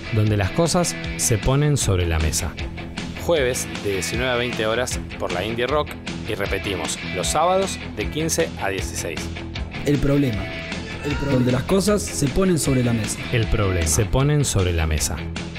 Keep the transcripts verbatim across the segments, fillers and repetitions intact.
donde las cosas se ponen sobre la mesa. Jueves de diecinueve a veinte horas por la Indie Rock y repetimos los sábados de quince a dieciséis. El problema. El problema. Donde las cosas se ponen sobre la mesa. El problema. Se ponen sobre la mesa.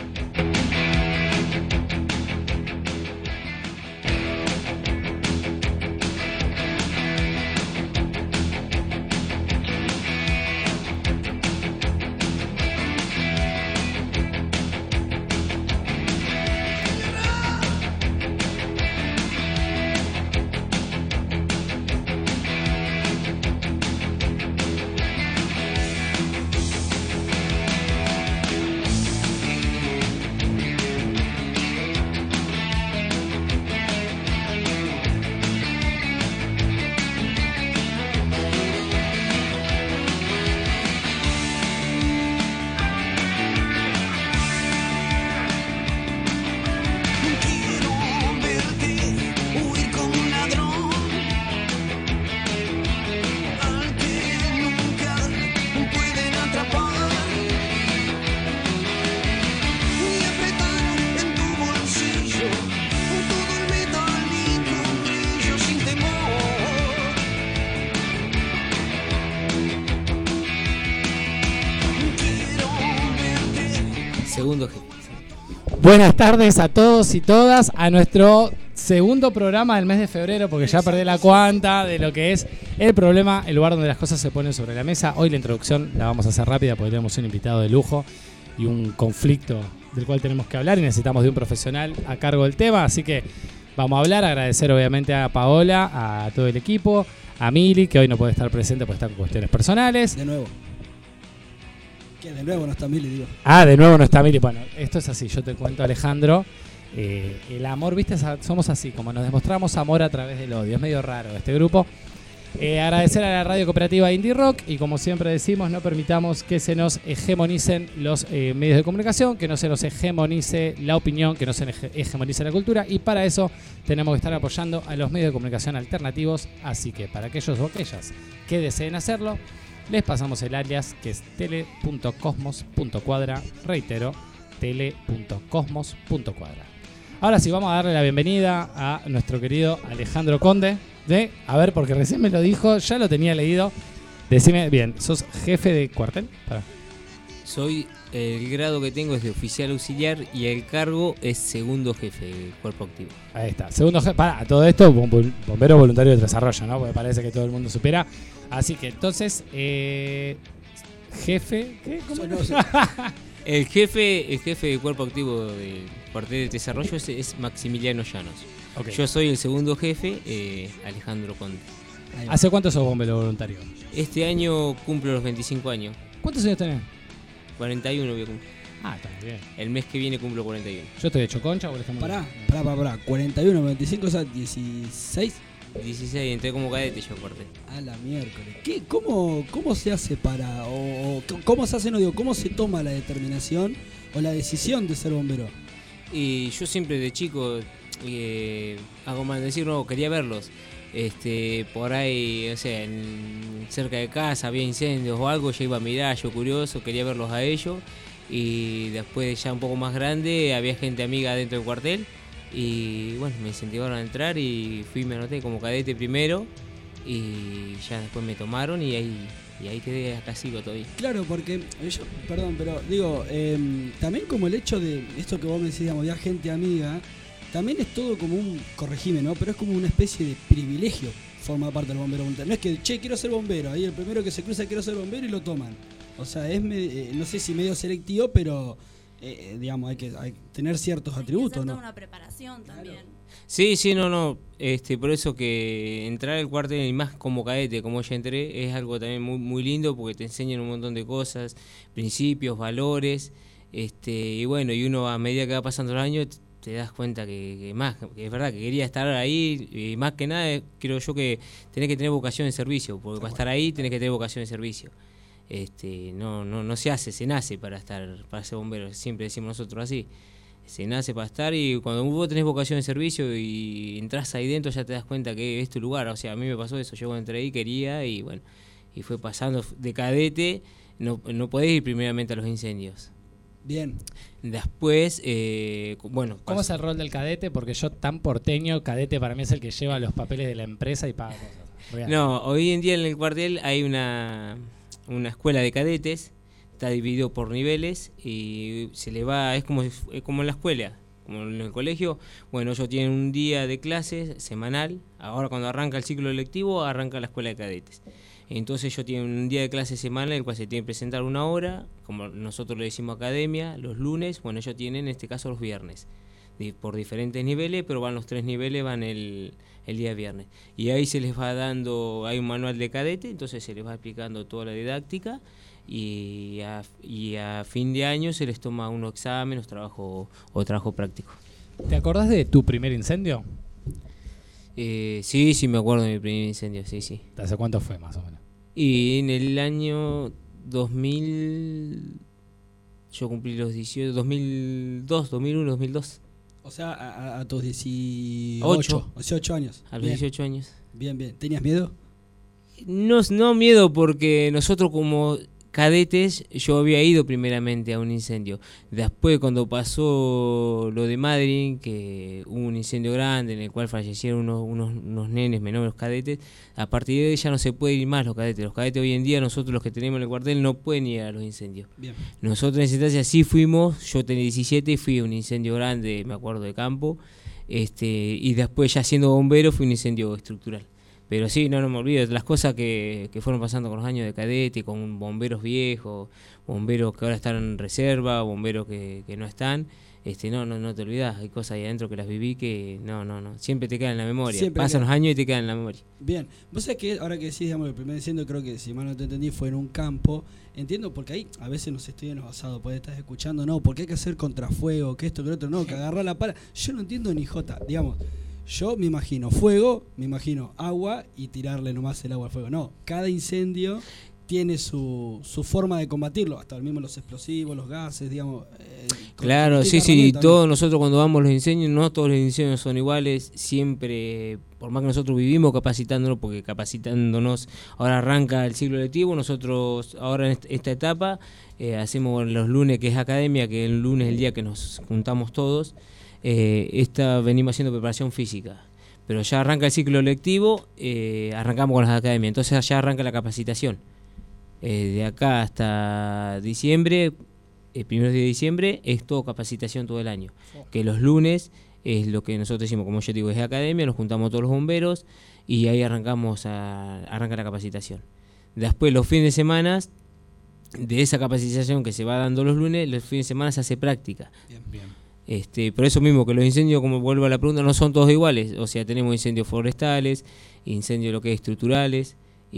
Segundo jefe. Buenas tardes a todos y todas a nuestro segundo programa del mes de febrero, porque ya perdí la cuenta de lo que es el problema, el lugar donde las cosas se ponen sobre la mesa. Hoy la introducción la vamos a hacer rápida porque tenemos un invitado de lujo y un conflicto del cual tenemos que hablar y necesitamos de un profesional a cargo del tema, así que vamos a hablar, agradecer obviamente a Paola, a todo el equipo, a Mili, que hoy no puede estar presente porque está con cuestiones personales. De nuevo. Que de nuevo no está Mili, digo. Ah, de nuevo no está Mili. Bueno, esto es así, yo te cuento, Alejandro. Eh, el amor, viste, somos así, como nos demostramos amor a través del odio. Es medio raro este grupo. Eh, agradecer a la radio cooperativa Indie Rock y, como siempre decimos, no permitamos que se nos hegemonicen los eh, medios de comunicación, que no se nos hegemonice la opinión, que no se hegemonice la cultura, y para eso tenemos que estar apoyando a los medios de comunicación alternativos. Así que para aquellos o aquellas que deseen hacerlo, les pasamos el alias, que es tele punto cosmos punto cuadra. Reitero, tele punto cosmos punto cuadra. Ahora sí, vamos a darle la bienvenida a nuestro querido Alejandro Conde. De, a ver, porque recién me lo dijo, ya lo tenía leído. Decime, bien, ¿sos jefe de cuartel? Pará. Soy, el grado que tengo es de oficial auxiliar y el cargo es segundo jefe del cuerpo activo. Ahí está, segundo jefe. Para, todo esto, bombero voluntario de desarrollo, ¿no? Porque parece que todo el mundo supera. Así que entonces, eh, jefe, ¿qué? ¿Cómo no? El jefe, el jefe del cuerpo activo del cuartel de desarrollo es, es Maximiliano Llanos. Okay. Yo soy el segundo jefe, eh, Alejandro Conde. ¿Hace cuánto sos bombero voluntario? Este año cumplo los veinticinco años. ¿Cuántos años tenés? cuarenta y uno voy a cumplir. Ah, está bien. El mes que viene cumplo cuarenta y uno. Yo estoy de Choconcha, ¿o estamos? Pará, pará, pará, pará. cuarenta y uno, veinticinco, o sea, dieciséis. dieciséis, entré como cadete yo aparte. A la miércoles. ¿Qué, cómo, ¿Cómo se hace para, o, o cómo se hace, no digo, cómo se toma la determinación o la decisión de ser bombero? Y yo siempre de chico, eh, hago mal decir, no, quería verlos. Este, por ahí, o sea, en, cerca de casa había incendios o algo, yo iba a mirar, yo curioso, quería verlos a ellos. Y después, ya un poco más grande, había gente amiga dentro del cuartel. Y bueno, me incentivaron a entrar y fui, me anoté como cadete primero. Y ya después me tomaron y ahí, y ahí quedé, acá sigo todavía. Claro, porque yo, perdón, pero digo, eh, también como el hecho de esto que vos me decís, digamos, de gente amiga, también es todo como un, corregime, ¿no? Pero es como una especie de privilegio forma parte del bombero voluntario. No es que, che, quiero ser bombero, ahí el primero que se cruza quiero ser bombero y lo toman. O sea, es, eh, no sé si medio selectivo, pero eh, digamos, hay que, hay que tener ciertos hay atributos, que hacer ¿no? Toda una preparación también. Claro. Sí, sí, no, no. Este, por eso que entrar al cuartel, y más como cadete, como ya entré, es algo también muy, muy lindo porque te enseñan un montón de cosas, principios, valores, este, y bueno, y uno a medida que va pasando los años te das cuenta que, que más, que es verdad que quería estar ahí, y más que nada creo yo que tenés que tener vocación de servicio, porque para estar ahí tenés que tener vocación de servicio. Este, no, no, no se hace, se nace para estar, para ser bombero, siempre decimos nosotros así. Se nace para estar, y cuando vos tenés vocación de servicio y entras ahí dentro ya te das cuenta que es tu lugar. O sea, a mí me pasó eso, yo cuando entré ahí quería y bueno, y fue pasando de cadete, no, no podés ir primeramente a los incendios. Bien. Después, eh, bueno... ¿Cómo pas- es el rol del cadete? Porque yo tan porteño, cadete para mí es el que lleva los papeles de la empresa y paga cosas. Real. No, hoy en día en el cuartel hay una, una escuela de cadetes, está dividido por niveles y se le va, es como, es como en la escuela, como en el colegio. Bueno, ellos tienen un día de clases semanal, ahora cuando arranca el ciclo lectivo arranca la escuela de cadetes. Entonces ellos tienen un día de clase semanal en el cual se tiene que presentar una hora, como nosotros le decimos academia, los lunes, bueno, ellos tienen en este caso los viernes, de, por diferentes niveles, pero van los tres niveles, van el, el día viernes. Y ahí se les va dando, hay un manual de cadete, entonces se les va explicando toda la didáctica y a, y a fin de año se les toma unos exámenes trabajo, o trabajo práctico. ¿Te acordás de tu primer incendio? Eh, sí, sí me acuerdo de mi primer incendio, sí, sí. ¿Hace cuánto fue más o menos? Y en el año dos mil, yo cumplí los dieciocho, dos mil dos, dos mil uno, dos mil dos. O sea, a, a- a tus dieciocho, Ocho. dieciocho años. A los Bien, dieciocho años. bien, bien. ¿Tenías miedo? No, no miedo porque nosotros como cadetes, yo había ido primeramente a un incendio. Después cuando pasó lo de Madrid, que hubo un incendio grande en el cual fallecieron unos, unos, unos nenes menores, los cadetes, a partir de ahí ya no se puede ir más los cadetes. Los cadetes hoy en día, nosotros los que tenemos en el cuartel, no pueden ir a los incendios. Bien. Nosotros en esa instancia sí fuimos, yo tenía diecisiete y fui a un incendio grande, me acuerdo, de campo, este y después ya siendo bombero fue un incendio estructural. Pero sí, no, no me olvido, las cosas que, que fueron pasando con los años de cadete, con bomberos viejos, bomberos que ahora están en reserva, bomberos que, que no están, este no, no, no te olvidas, hay cosas ahí adentro que las viví que no, no, no, siempre te quedan en la memoria, Siempre pasan queda. los años y te quedan en la memoria. Bien. Vos sabés que ahora que decís, digamos, el primer incendio, creo que si mal no te entendí, fue en un campo. Entiendo, porque ahí a veces nos estoy envasado, pues estás escuchando, no, porque hay que hacer contrafuego, que esto, que lo otro, no, que agarrar la pala. Yo no entiendo ni jota, digamos. Yo me imagino fuego, me imagino agua y tirarle nomás el agua al fuego. No, cada incendio tiene su, su forma de combatirlo, hasta el mismo los explosivos, los gases, digamos. Eh, con Claro, sí, distintas sí, herramientas, todos nosotros cuando vamos a los incendios, no todos los incendios son iguales, siempre, por más que nosotros vivimos capacitándonos, porque capacitándonos, ahora arranca el ciclo lectivo, nosotros ahora en est- esta etapa eh, hacemos los lunes, que es academia, que el lunes es el día que nos juntamos todos, eh, esta venimos haciendo preparación física, pero ya arranca el ciclo lectivo, eh, arrancamos con las academias, entonces ya arranca la capacitación. Eh, de acá hasta diciembre, el primer día de diciembre, es todo capacitación todo el año. Que los lunes es lo que nosotros decimos, como yo digo, es academia, nos juntamos todos los bomberos y ahí arrancamos a, arranca la capacitación. Después los fines de semana, de esa capacitación que se va dando los lunes, los fines de semana se hace práctica. Bien. Bien. Este, por eso mismo que los incendios, como vuelvo a la pregunta, no son todos iguales. O sea, tenemos incendios forestales, incendios lo que es estructurales.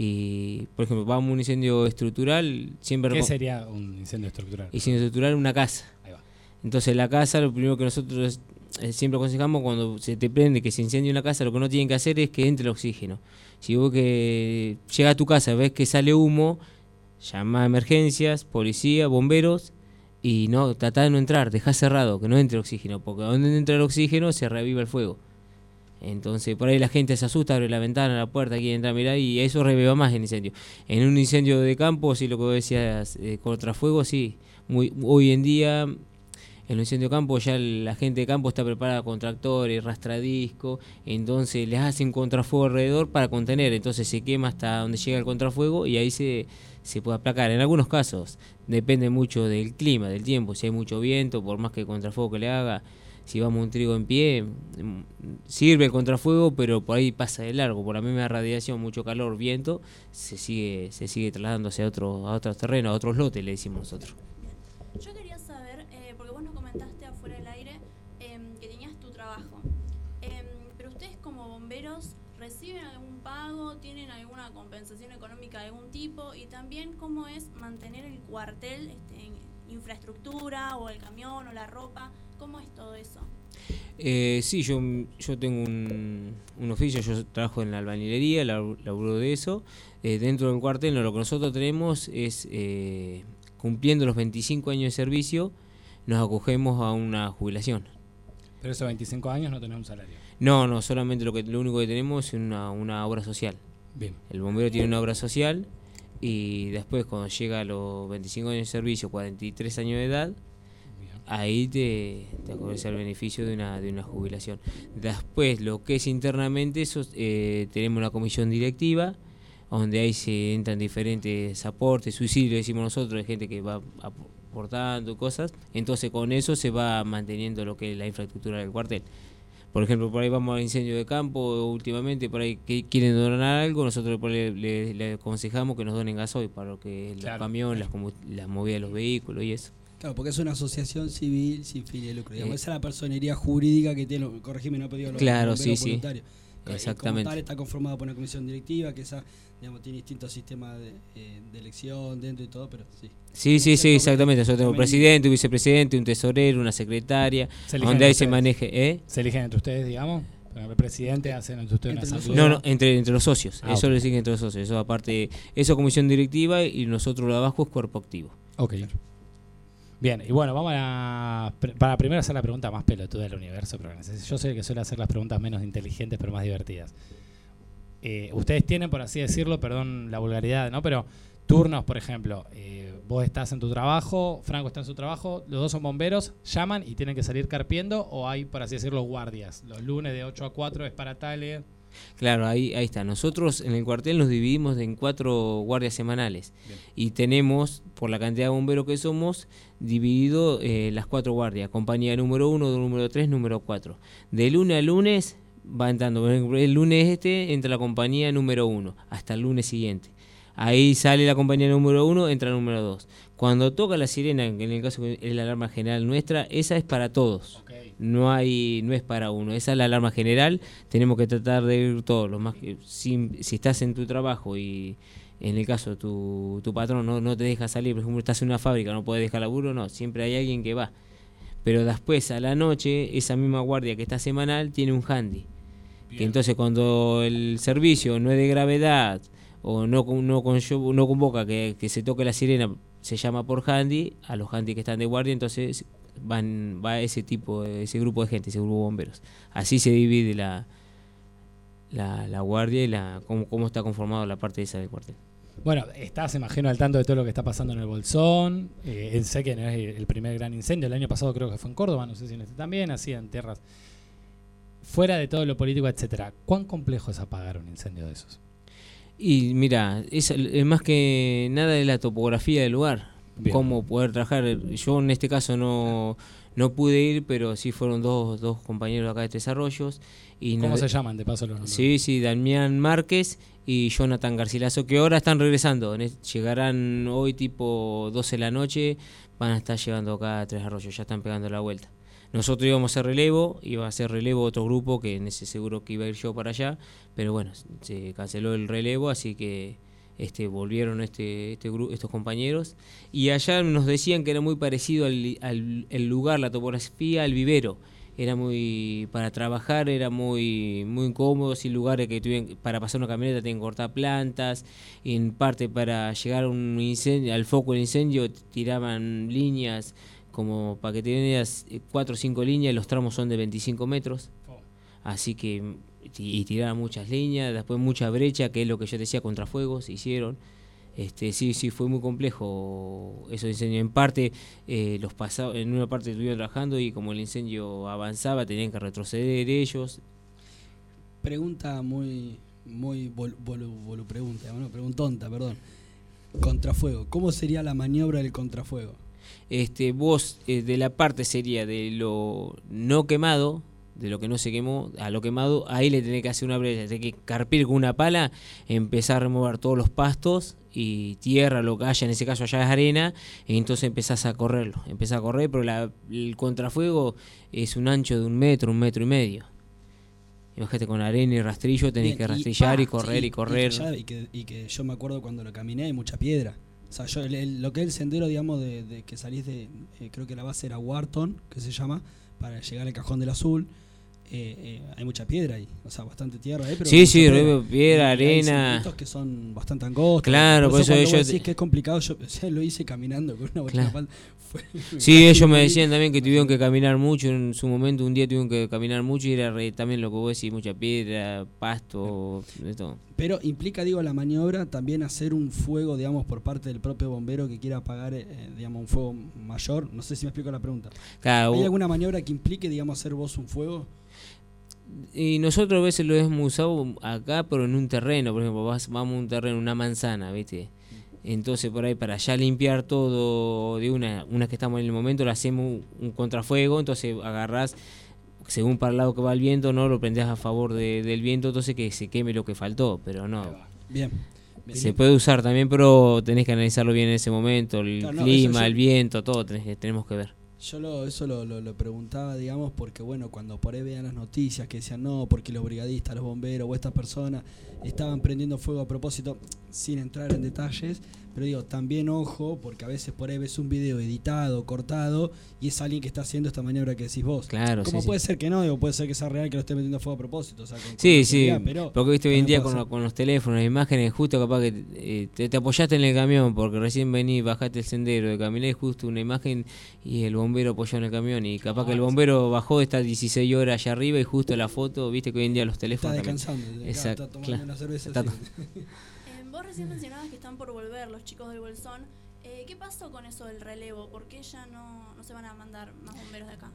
Y, por ejemplo, vamos a un incendio estructural, siempre ¿Qué reco- sería un incendio estructural? incendio estructural una casa. Ahí va. Entonces la casa, lo primero que nosotros eh, siempre aconsejamos cuando se te prende, que se incendia una casa, lo que no tienen que hacer es que entre el oxígeno. Si vos que llega a tu casa, ves que sale humo, llama a emergencias, policía, bomberos, y no, tratá de no entrar, dejá cerrado, que no entre oxígeno, porque donde entra el oxígeno se reaviva el fuego. Entonces por ahí la gente se asusta, abre la ventana, la puerta, quiere entrar a mirar y eso reviva más el incendio. En un incendio de campo, sí, lo que vos decías, eh, contrafuego, sí, muy, hoy en día en los incendios de campo ya la gente de campo está preparada con tractores, rastradisco, entonces les hacen contrafuego alrededor para contener, entonces se quema hasta donde llega el contrafuego y ahí se, se puede aplacar. En algunos casos depende mucho del clima, del tiempo, si hay mucho viento, por más que el contrafuego que le haga, si vamos a un trigo en pie, sirve el contrafuego, pero por ahí pasa de largo, por la misma radiación, mucho calor, viento, se sigue se sigue trasladando hacia otro, a otros terrenos, a otros lotes, le decimos nosotros. Yo quería saber, eh, porque vos nos comentaste afuera del aire eh, que tenías tu trabajo, eh, pero ustedes como bomberos reciben algún pago, tienen alguna compensación económica de algún tipo y también cómo es mantener el cuartel, este, en infraestructura o el camión o la ropa, ¿cómo es todo eso? Eh, sí, yo, yo tengo un, un oficio, yo trabajo en la albañilería, laburo de eso. Eh, dentro del cuartel, no, lo que nosotros tenemos es, eh, cumpliendo los veinticinco años de servicio, nos acogemos a una jubilación. Pero esos veinticinco años no tenés un salario. No, no, solamente lo que lo único que tenemos es una, una obra social. Bien. El bombero tiene una obra social y después cuando llega a los veinticinco años de servicio, cuarenta y tres años de edad, ahí te, te acoges el beneficio de una, de una jubilación. Después, lo que es internamente, eso, eh, tenemos una comisión directiva, donde ahí se entran diferentes aportes, subsidios, decimos nosotros, de gente que va aportando cosas, entonces con eso se va manteniendo lo que es la infraestructura del cuartel. Por ejemplo, por ahí vamos al incendio de campo, últimamente por ahí que quieren donar algo, nosotros por ahí le, le, le aconsejamos que nos donen gasoil para lo que es Claro. los camiones, las, como, las movidas de los vehículos y eso. Claro, porque es una asociación civil sin fin de lucro. Digamos, Eh. esa es la personería jurídica que tiene, corregime, no he pedido los Claro, los sí, bomberos sí. voluntarios. Como Exactamente. tal, está conformada por una comisión directiva que esa, digamos, tiene distintos sistemas de, eh, de elección dentro y todo, pero sí. Sí, sí, sí, Cierto, exactamente. Nosotros tenemos un también- presidente, un vicepresidente, un tesorero, una secretaria, Se eligen donde ahí entre se ustedes. maneje, ¿eh? ¿Se eligen entre ustedes, digamos? El presidente hacen entre ustedes una Entre asamblea. No, no, entre, entre los socios. Ah, eso ok. lo siguen entre los socios. Eso aparte, eso es comisión directiva y nosotros lo de abajo es cuerpo activo. Ok. Bien, y bueno, vamos a para primero hacer la pregunta más pelotuda del universo, pero yo soy el que suele hacer las preguntas menos inteligentes pero más divertidas. Eh, ustedes tienen, por así decirlo, perdón la vulgaridad, ¿no? Pero turnos, por ejemplo, eh, vos estás en tu trabajo, Franco está en su trabajo, los dos son bomberos, llaman y tienen que salir carpiendo, o hay, por así decirlo, guardias. Los lunes de ocho a cuatro es para tales. Claro, ahí, ahí está. Nosotros en el cuartel nos dividimos en cuatro guardias semanales. Bien. Y tenemos, por la cantidad de bomberos que somos, dividido eh, las cuatro guardias. Compañía número uno, número tres, número cuatro. De lunes a lunes va entrando. Por ejemplo, el lunes este entra la compañía número uno, hasta el lunes siguiente. Ahí sale la compañía número uno, entra el número dos. Cuando toca la sirena, en el caso que es la alarma general nuestra, esa es para todos. Okay. No hay, no es para uno, esa es la alarma general. Tenemos que tratar de ir todos, lo más que si, si estás en tu trabajo y en el caso tu, tu patrón no, no te deja salir, por ejemplo estás en una fábrica, no puedes dejar laburo, no, siempre hay alguien que va. Pero después a la noche, esa misma guardia que está semanal tiene un handy. Bien. Que entonces cuando el servicio no es de gravedad o no, no, no convoca que, que se toque la sirena, se llama por handy, a los handy que están de guardia, entonces van va ese tipo, ese grupo de gente, ese grupo de bomberos. Así se divide la la, la guardia y la cómo, cómo está conformado la parte esa del cuartel. Bueno, estás, imagino, al tanto de todo lo que está pasando en el Bolsón. Eh, sé que no es el primer gran incendio. El año pasado creo que fue en Córdoba, no sé si en este también, así en tierras. Fuera de todo lo político, etcétera, ¿cuán complejo es apagar un incendio de esos? Y mira, es, es más que nada de la topografía del lugar. Bien. Cómo poder trabajar. Yo en este caso no, no pude ir, pero sí fueron dos, dos compañeros acá de Tres Arroyos. Y ¿Cómo nos- se llaman? De paso los nombres. Sí, sí, Damián Márquez y Jonathan Garcilaso, que ahora están regresando. En es- Llegarán hoy tipo doce de la noche, van a estar llegando acá a Tres Arroyos, ya están pegando la vuelta. Nosotros íbamos a hacer relevo, iba a hacer relevo otro grupo, que en ese seguro que iba a ir yo para allá, pero bueno, se canceló el relevo, así que este volvieron este, este gru- estos compañeros. Y allá nos decían que era muy parecido al, al el lugar, la topografía, al vivero. Era muy, para trabajar era muy muy incómodo, sin lugares que tuvieran, para pasar una camioneta tienen que cortar plantas, y en parte para llegar a un incendio, al foco del incendio tiraban líneas, como para que tengas cuatro o cinco líneas, y los tramos son de veinticinco metros, Oh. así que y tiraban muchas líneas, después mucha brecha, que es lo que yo decía, contrafuegos hicieron. Este, sí, sí, fue muy complejo esos incendios. En parte, eh, los pasados, en una parte estuvieron trabajando y como el incendio avanzaba, tenían que retroceder ellos. Pregunta muy, muy vol, vol, vol- pregunta, bueno, preguntonta, perdón. Contrafuego. ¿Cómo sería la maniobra del contrafuego? Este, vos, eh, de la parte sería de lo no quemado, de lo que no se quemó, a lo quemado, ahí le tenés que hacer una brecha, tenés que carpir con una pala, empezar a remover todos los pastos y tierra, lo que haya, en ese caso allá es arena, y entonces empezás a correrlo, empezás a correr, pero la, el contrafuego es un ancho de un metro, un metro y medio. Imagínate, con arena y rastrillo tenés Bien, que rastrillar y, pa, correr sí, y correr. Y que, ya- y que- y que yo me acuerdo cuando lo caminé, hay mucha piedra. O sea, yo, el- el- lo que es el sendero, digamos, de, de que salís de, eh, creo que la base era Wharton, que se llama, para llegar al Cajón del Azul. Eh, eh, hay mucha piedra ahí, o sea, bastante tierra ahí, pero Sí, mucha sí, piedra. piedra, Y hay arena. circuitos que son bastante angostos. Claro, por eso cuando ellos- vos decís que es complicado, yo ya lo hice caminando con una botella Claro. de pan, fue- Sí, casi ellos me morí. decían también que tuvieron que caminar mucho en su momento, un día tuvieron que caminar mucho y era re- también lo que vos decís, mucha piedra, pasto, de todo. Pero implica, digo, la maniobra también hacer un fuego, digamos, por parte del propio bombero que quiera apagar, eh, digamos, un fuego mayor. No sé si me explico la pregunta. Claro, ¿Hay alguna maniobra que implique, digamos, hacer vos un fuego? y nosotros a veces lo hemos usado acá, pero en un terreno, por ejemplo, vas, vamos a un terreno, una manzana, ¿viste? Entonces por ahí para ya limpiar todo de una, una que estamos en el momento, le hacemos un, un contrafuego, entonces agarrás, según para el lado que va el viento, no lo prendés a favor de, del viento, entonces que se queme lo que faltó, pero no. Bien. Bien. Se puede usar también, pero tenés que analizarlo bien en ese momento, el Claro, no, clima, eso el yo- viento, todo tenés que- tenemos que ver. Yo lo, eso lo, lo, lo preguntaba, digamos, porque bueno, cuando por ahí vean las noticias que decían no, porque los brigadistas, los bomberos o estas personas estaban prendiendo fuego a propósito, sin entrar en detalles, pero digo, también ojo, porque a veces por ahí ves un video editado, cortado, y es alguien que está haciendo esta maniobra que decís vos. Claro, Como sí, puede sí. ser que no, digo, puede ser que sea real que lo esté metiendo fuego a propósito. O sea, con, con Sí, sí, seguridad, pero porque viste hoy en también día puede con, ser. lo- con los teléfonos, las imágenes, justo capaz que eh, te, te apoyaste en el camión porque recién venís, bajaste el sendero, de caminar y justo una imagen y el bombero apoyó en el camión y capaz que el bombero bajó, está dieciséis horas allá arriba y justo la foto, viste que hoy en día los Está teléfonos también- descansando, acá Exacto, está tomando claro. una cerveza. Está así. Eh, vos recién mencionabas que están por volver los chicos del Bolsón. Eh, ¿Qué pasó con eso del relevo? ¿Por qué ya no, no se van a mandar más bomberos de acá?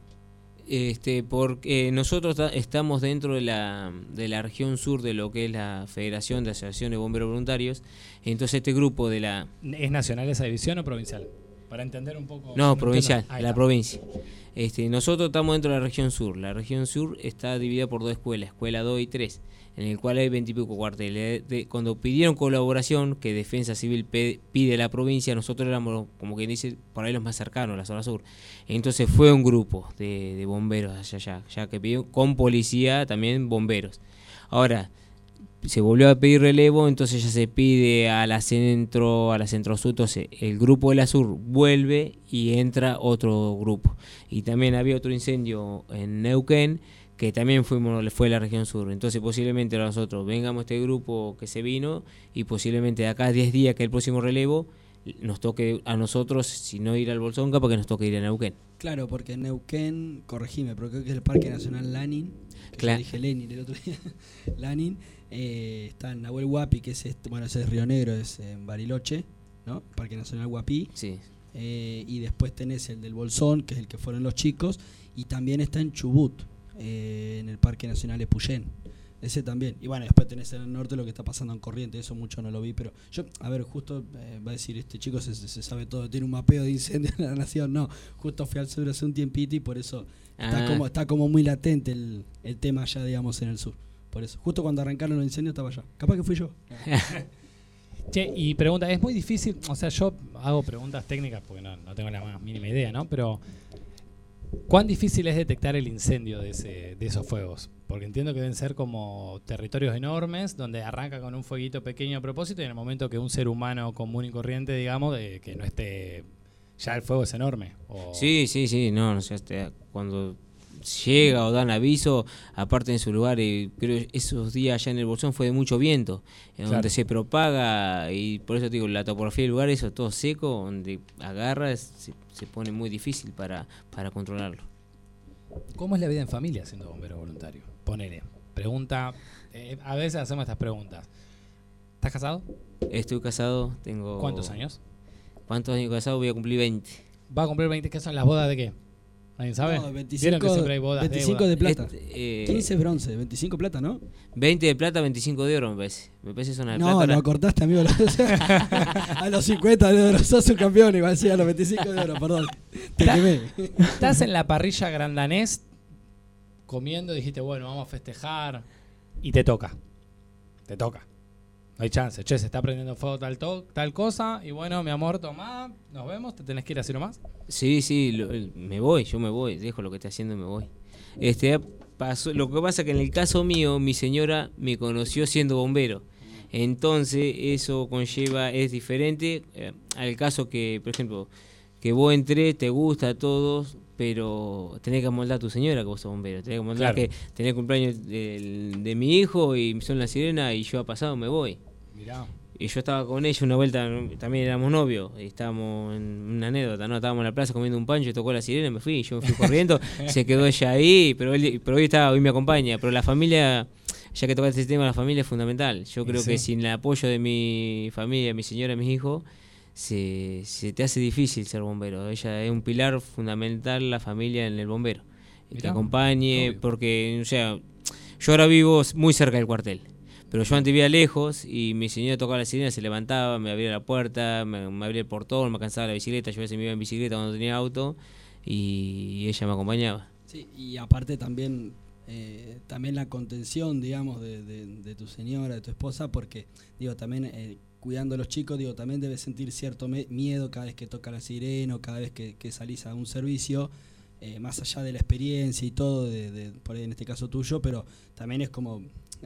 Este, porque nosotros ta- estamos dentro de la, de la región sur de lo que es la Federación de Asociaciones de Bomberos Voluntarios, entonces este grupo de la... ¿Es nacional esa división o provincial? Para entender un poco. No, no provincial, entiendo. Ahí la está. provincia. Este, nosotros estamos dentro de la región sur. La región sur está dividida por dos escuelas, escuela dos y tres, en el cual hay veintipico cuarteles. De- cuando pidieron colaboración, que Defensa Civil pe- pide la provincia, nosotros éramos, como quien dice, por ahí los más cercanos, la zona sur. Entonces fue un grupo de, de bomberos allá, allá, ya que pidió con policía también bomberos. Ahora, se volvió a pedir relevo, entonces ya se pide a la centro, a la centro sur, entonces el grupo de la sur vuelve y entra otro grupo. Y también había otro incendio en Neuquén, que también fuimos, fue la región sur. Entonces posiblemente nosotros vengamos este grupo que se vino y posiblemente de acá a diez días que el próximo relevo nos toque a nosotros, si no ir al Bolsón, capaz que nos toque ir a Neuquén. Claro, porque en Neuquén, corregime, pero creo que es el Parque Nacional Lanín, que Claro. yo dije Lenin el otro día, Lanín, eh, está en Nahuel Huapi, que es este, bueno, ese es Río Negro, es en Bariloche, ¿no? Parque Nacional Huapi, Sí. eh, y después tenés el del Bolsón, que es el que fueron los chicos, y también está en Chubut, eh, en el Parque Nacional Epuyén. Ese también. Y bueno, después tenés en el norte lo que está pasando en Corrientes, eso mucho no lo vi, pero yo, a ver, justo eh, va a decir, este chico se, se sabe todo, tiene un mapeo de incendio en la nación, no, justo fui al sur hace un tiempito y por eso está, Ah. como, está como muy latente el, el tema allá, digamos, en el sur. Por eso, justo cuando arrancaron los incendios estaba allá. Capaz que fui yo. Che, y pregunta, es muy difícil, o sea, yo hago preguntas técnicas porque no, no tengo la más mínima idea, ¿no? Pero, ¿cuán difícil es detectar el incendio de, ese, de esos fuegos? Porque entiendo que deben ser como territorios enormes, donde arranca con un fueguito pequeño a propósito y en el momento que un ser humano común y corriente, digamos, de que no esté, ya el fuego es enorme. O... Sí, sí, sí, no, no sé, este, cuando llega o dan aviso, aparte en su lugar, y creo esos días allá en el Bolsón fue de mucho viento, en Claro. donde se propaga, y por eso te digo, la topografía del lugar, eso todo seco, donde agarra, se, se pone muy difícil para, para controlarlo. ¿Cómo es la vida en familia siendo bombero voluntario? Ponele. Pregunta, eh, a veces hacemos estas preguntas. ¿Estás casado? Estoy casado, tengo... ¿Cuántos años? ¿Cuántos años casado? Voy a cumplir veinte. ¿Va a cumplir veinte? ¿Qué son las bodas de qué? ¿Alguien sabe? No, veinticinco, Vieron que siempre hay bodas veinticinco de... de plata. Este, eh, quince bronce, veinticinco plata, ¿no? veinte de plata, veinticinco de oro, me parece. Me parece son de No, plata. lo ahora- cortaste, amigo. A los cincuenta de oro, sos un campeón, igual sí, a los veinticinco de oro, perdón. Te Ta- quemé. Estás en la parrilla grandanés comiendo, dijiste, bueno, vamos a festejar y te toca. Te toca. No hay chance. Che, se está prendiendo fuego tal, to- tal cosa y bueno, mi amor, tomá, nos vemos, te tenés que ir así nomás. Sí, sí, lo- me voy, yo me voy, dejo lo que estoy haciendo y me voy. Este, pasó, lo que pasa que en el caso mío, mi señora me conoció siendo bombero. Entonces, eso conlleva, es diferente eh, al caso que, por ejemplo, que vos entrés, te gusta a todos, pero tenés que amoldar a tu señora que vos sos bombero. Tenés que amoldar Claro. que tenés cumpleaños de, de mi hijo y son la sirena y yo ha pasado, me voy. Mirá. Y yo estaba con ella una vuelta, también éramos novios, y estábamos en una anécdota, ¿no? Estábamos en la plaza comiendo un pancho y tocó la sirena, me fui, yo me fui corriendo, se quedó ella ahí, pero él, pero hoy estaba, hoy me acompaña, pero la familia, ya que tocaste este tema, la familia es fundamental. Yo creo Sí. que sin el apoyo de mi familia, mi señora, mis hijos, se, se te hace difícil ser bombero. Ella es un pilar fundamental, la familia en el bombero. Que Mirá, acompañe, obvio. porque, o sea, yo ahora vivo muy cerca del cuartel. Pero yo antes vivía lejos y mi señora tocaba la sirena, se levantaba, me abría la puerta, me, me abría el portón, me cansaba la bicicleta, yo a veces me iba en bicicleta cuando tenía auto y ella me acompañaba. Sí, y aparte también eh, también la contención, digamos, de, de, de tu señora, de tu esposa, porque, digo, también eh, cuidando a los chicos, digo, también debes sentir cierto me- miedo cada vez que toca la sirena o cada vez que, que salís a un servicio, eh, más allá de la experiencia y todo, de, de, por ahí en este caso tuyo, pero también es como...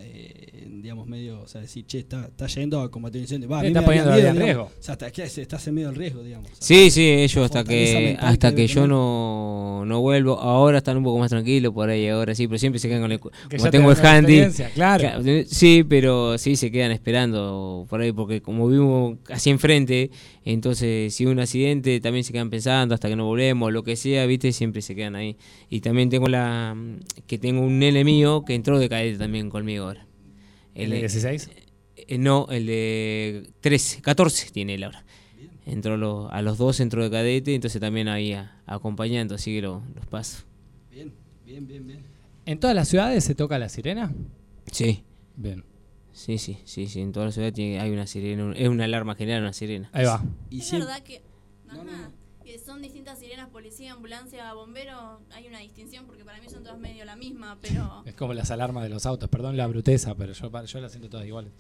Eh, digamos medio, o sea, decir, che, está, está yendo a combatir un incendio. Va, a Sí, mí está me daría poniendo miedo, en digamos. riesgo. O sea, hasta que estás en medio del riesgo, digamos. O sea, Sí, sí, ellos la hasta fortaleza que mental hasta que que debe yo tener. no, no vuelvo, ahora están un poco más tranquilos por ahí, ahora sí, pero siempre se quedan con el... Que Como ya tengo el tenés una handy, experiencia, claro. Claro, sí, pero sí se quedan esperando por ahí, porque como vivimos así enfrente, entonces si hubo un accidente también se quedan pensando hasta que no volvemos, lo que sea, viste, siempre se quedan ahí. Y también tengo la que tengo un nene mío que entró de cadete también conmigo ahora. ¿El de dieciséis? eh, no, el de trece, catorce tiene él ahora. Entró lo- a los dos entró de cadete, entonces también ahí a- acompañando, así que lo- los paso. bien, bien, bien, bien. ¿En todas las ciudades se toca la sirena? Sí. Bien. Sí, sí, sí, sí, en toda la ciudad tiene, hay una sirena, un- es una alarma general, una sirena. Ahí va. Y Es siempre- verdad que, No, ajá, no, no. que son distintas sirenas, policía, ambulancia, bombero, hay una distinción porque para mí son todas medio la misma, pero Es como las alarmas de los autos, perdón la bruteza, pero yo, yo las siento todas iguales.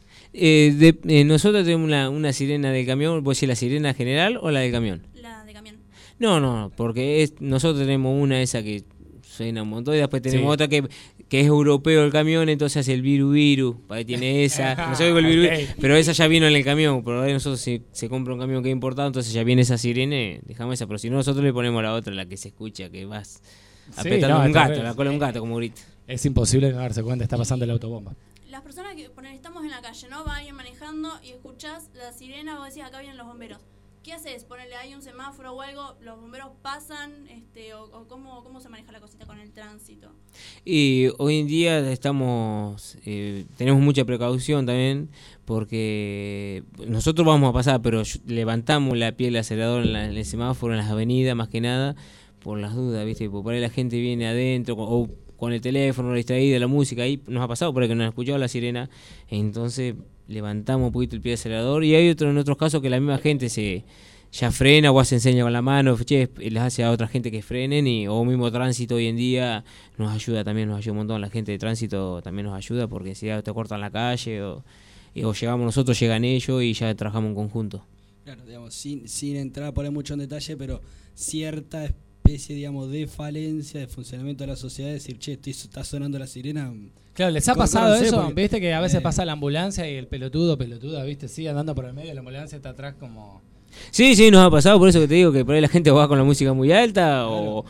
Eh, de- eh, nosotros tenemos una, una sirena del camión, ¿vos decís la sirena general o la del camión? la de camión. No, no, porque es, nosotros tenemos una esa que suena un montón y después tenemos Sí. otra que, que es europeo el camión, entonces hace el viru viru, para ahí tiene esa, no sé el viru, viru, Ok. pero esa ya vino en el camión, pero ahí nosotros si se compra un camión que es importado, entonces ya viene esa sirena, dejamos esa, pero si no nosotros le ponemos la otra, la que se escucha, que vas Sí, apretando no, un está gato, re- la cola de un gato, como grita. Es imposible no darse cuenta, está pasando la autobomba. Las personas que ponen, estamos en la calle, ¿no? Va alguien manejando y escuchás la sirena, vos decís, acá vienen los bomberos. ¿Qué haces? Ponele ahí un semáforo o algo, los bomberos pasan, este, o, o cómo, cómo se maneja la cosita con el tránsito. Y hoy en día estamos, eh, tenemos mucha precaución también, porque nosotros vamos a pasar, pero yo- levantamos la pie del acelerador en, la- en el semáforo, en las avenidas, más que nada, por las dudas, ¿viste? Porque por ahí la gente viene adentro, con- o con el teléfono, distraída, la música, ahí nos ha pasado por ahí que no han escuchado la sirena, entonces levantamos un poquito el pie del acelerador, y hay otro, en otros casos que la misma gente se ya frena o hace enseña con la mano, che, les hace a otra gente que frenen, y o mismo tránsito hoy en día nos ayuda también, nos ayuda un montón, la gente de tránsito también nos ayuda, porque si ya te cortan la calle o, y- o llegamos nosotros, llegan ellos y ya trabajamos en conjunto. Claro, digamos, sin, sin entrar por ahí mucho en detalle, pero cierta especie, digamos, de falencia de funcionamiento de la sociedad, decir, che, estoy, está sonando la sirena. Claro, ¿les ha Con- pasado córranse, eso? porque- Viste que a veces eh. pasa la ambulancia y el pelotudo, pelotuda, viste, sigue andando por el medio, la ambulancia está atrás como... Sí, sí, nos ha pasado, por eso que te digo que por ahí la gente va con la música muy alta o,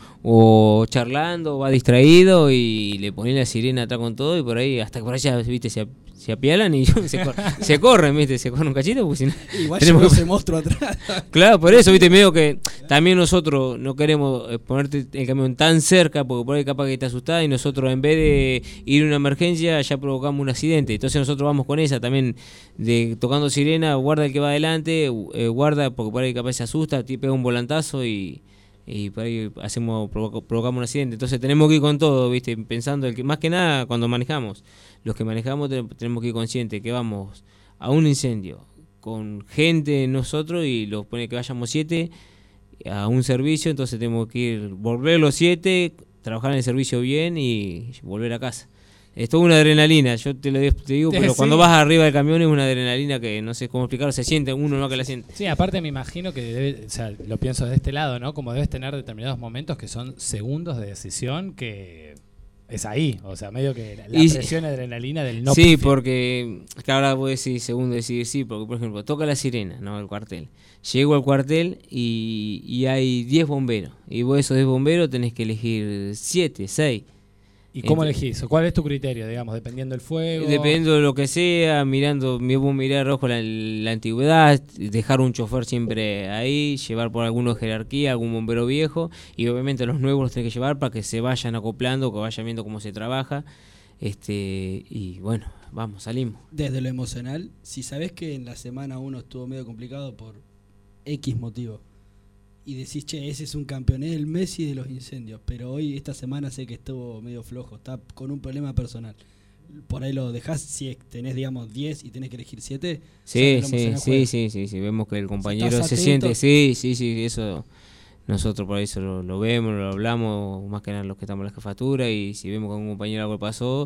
o charlando, va distraído y le ponen la sirena atrás con todo y por ahí, hasta que por allá, viste, se, se apialan y se, cor- se corren, viste, se corren un cachito, porque si no... Igual tenemos llegó que- ese monstruo atrás. Claro, por eso, viste, medio que también nosotros no queremos eh, ponerte el camión tan cerca, porque por ahí capaz que te asustás y nosotros en vez de ir a una emergencia ya provocamos un accidente. Entonces nosotros vamos con esa también, de tocando sirena, guarda el que va adelante, eh, guarda porque por ahí capaz se asusta, te pega un volantazo y, y por ahí hacemos provoca- provocamos un accidente. Entonces tenemos que ir con todo, viste, pensando, el que más que nada cuando manejamos, los que manejamos te- tenemos que ir conscientes que vamos a un incendio con gente nosotros y los pone que vayamos siete a un servicio, entonces tenemos que ir, volver los siete, trabajar en el servicio bien y volver a casa. Es toda una adrenalina, yo te lo te digo, Eh, pero sí. cuando vas arriba del camión es una adrenalina que no sé cómo explicarlo, se siente uno, no que la siente. Sí, aparte me imagino que debe, o sea, lo pienso de este lado, ¿no? Como debes tener determinados momentos que son segundos de decisión que es ahí, o sea, medio que la, la Y- presión adrenalina del no Sí, pifiar. porque claro, ahora voy a decir segundo decir sí, porque por ejemplo, toca la sirena, no el cuartel. Llego al cuartel y, y hay diez bomberos. Y vos esos diez bomberos tenés que elegir siete, seis. ¿Y cómo Ent- elegís? ¿O ¿Cuál es tu criterio, digamos, dependiendo del fuego? Dependiendo de lo que sea, mirando, me voy a mirar ojo la, la antigüedad, dejar un chofer siempre ahí, llevar por alguna jerarquía, algún bombero viejo, y obviamente los nuevos los tenés que llevar para que se vayan acoplando, que vayan viendo cómo se trabaja. Este, y bueno, vamos, salimos. Desde lo emocional, si sabés que en la semana uno estuvo medio complicado por X motivo, y decís, che, ese es un campeón, es el Messi de los incendios, pero hoy, esta semana sé que estuvo medio flojo, está con un problema personal. Por ahí lo dejás, si tenés, digamos, diez y tenés que elegir siete. Sí, sí, sí, sí, sí, sí, vemos que el compañero se siente, sí, sí, sí, eso nosotros por eso lo, lo vemos, lo hablamos, más que nada los que estamos en la jefatura, y si vemos que a un compañero algo pasó,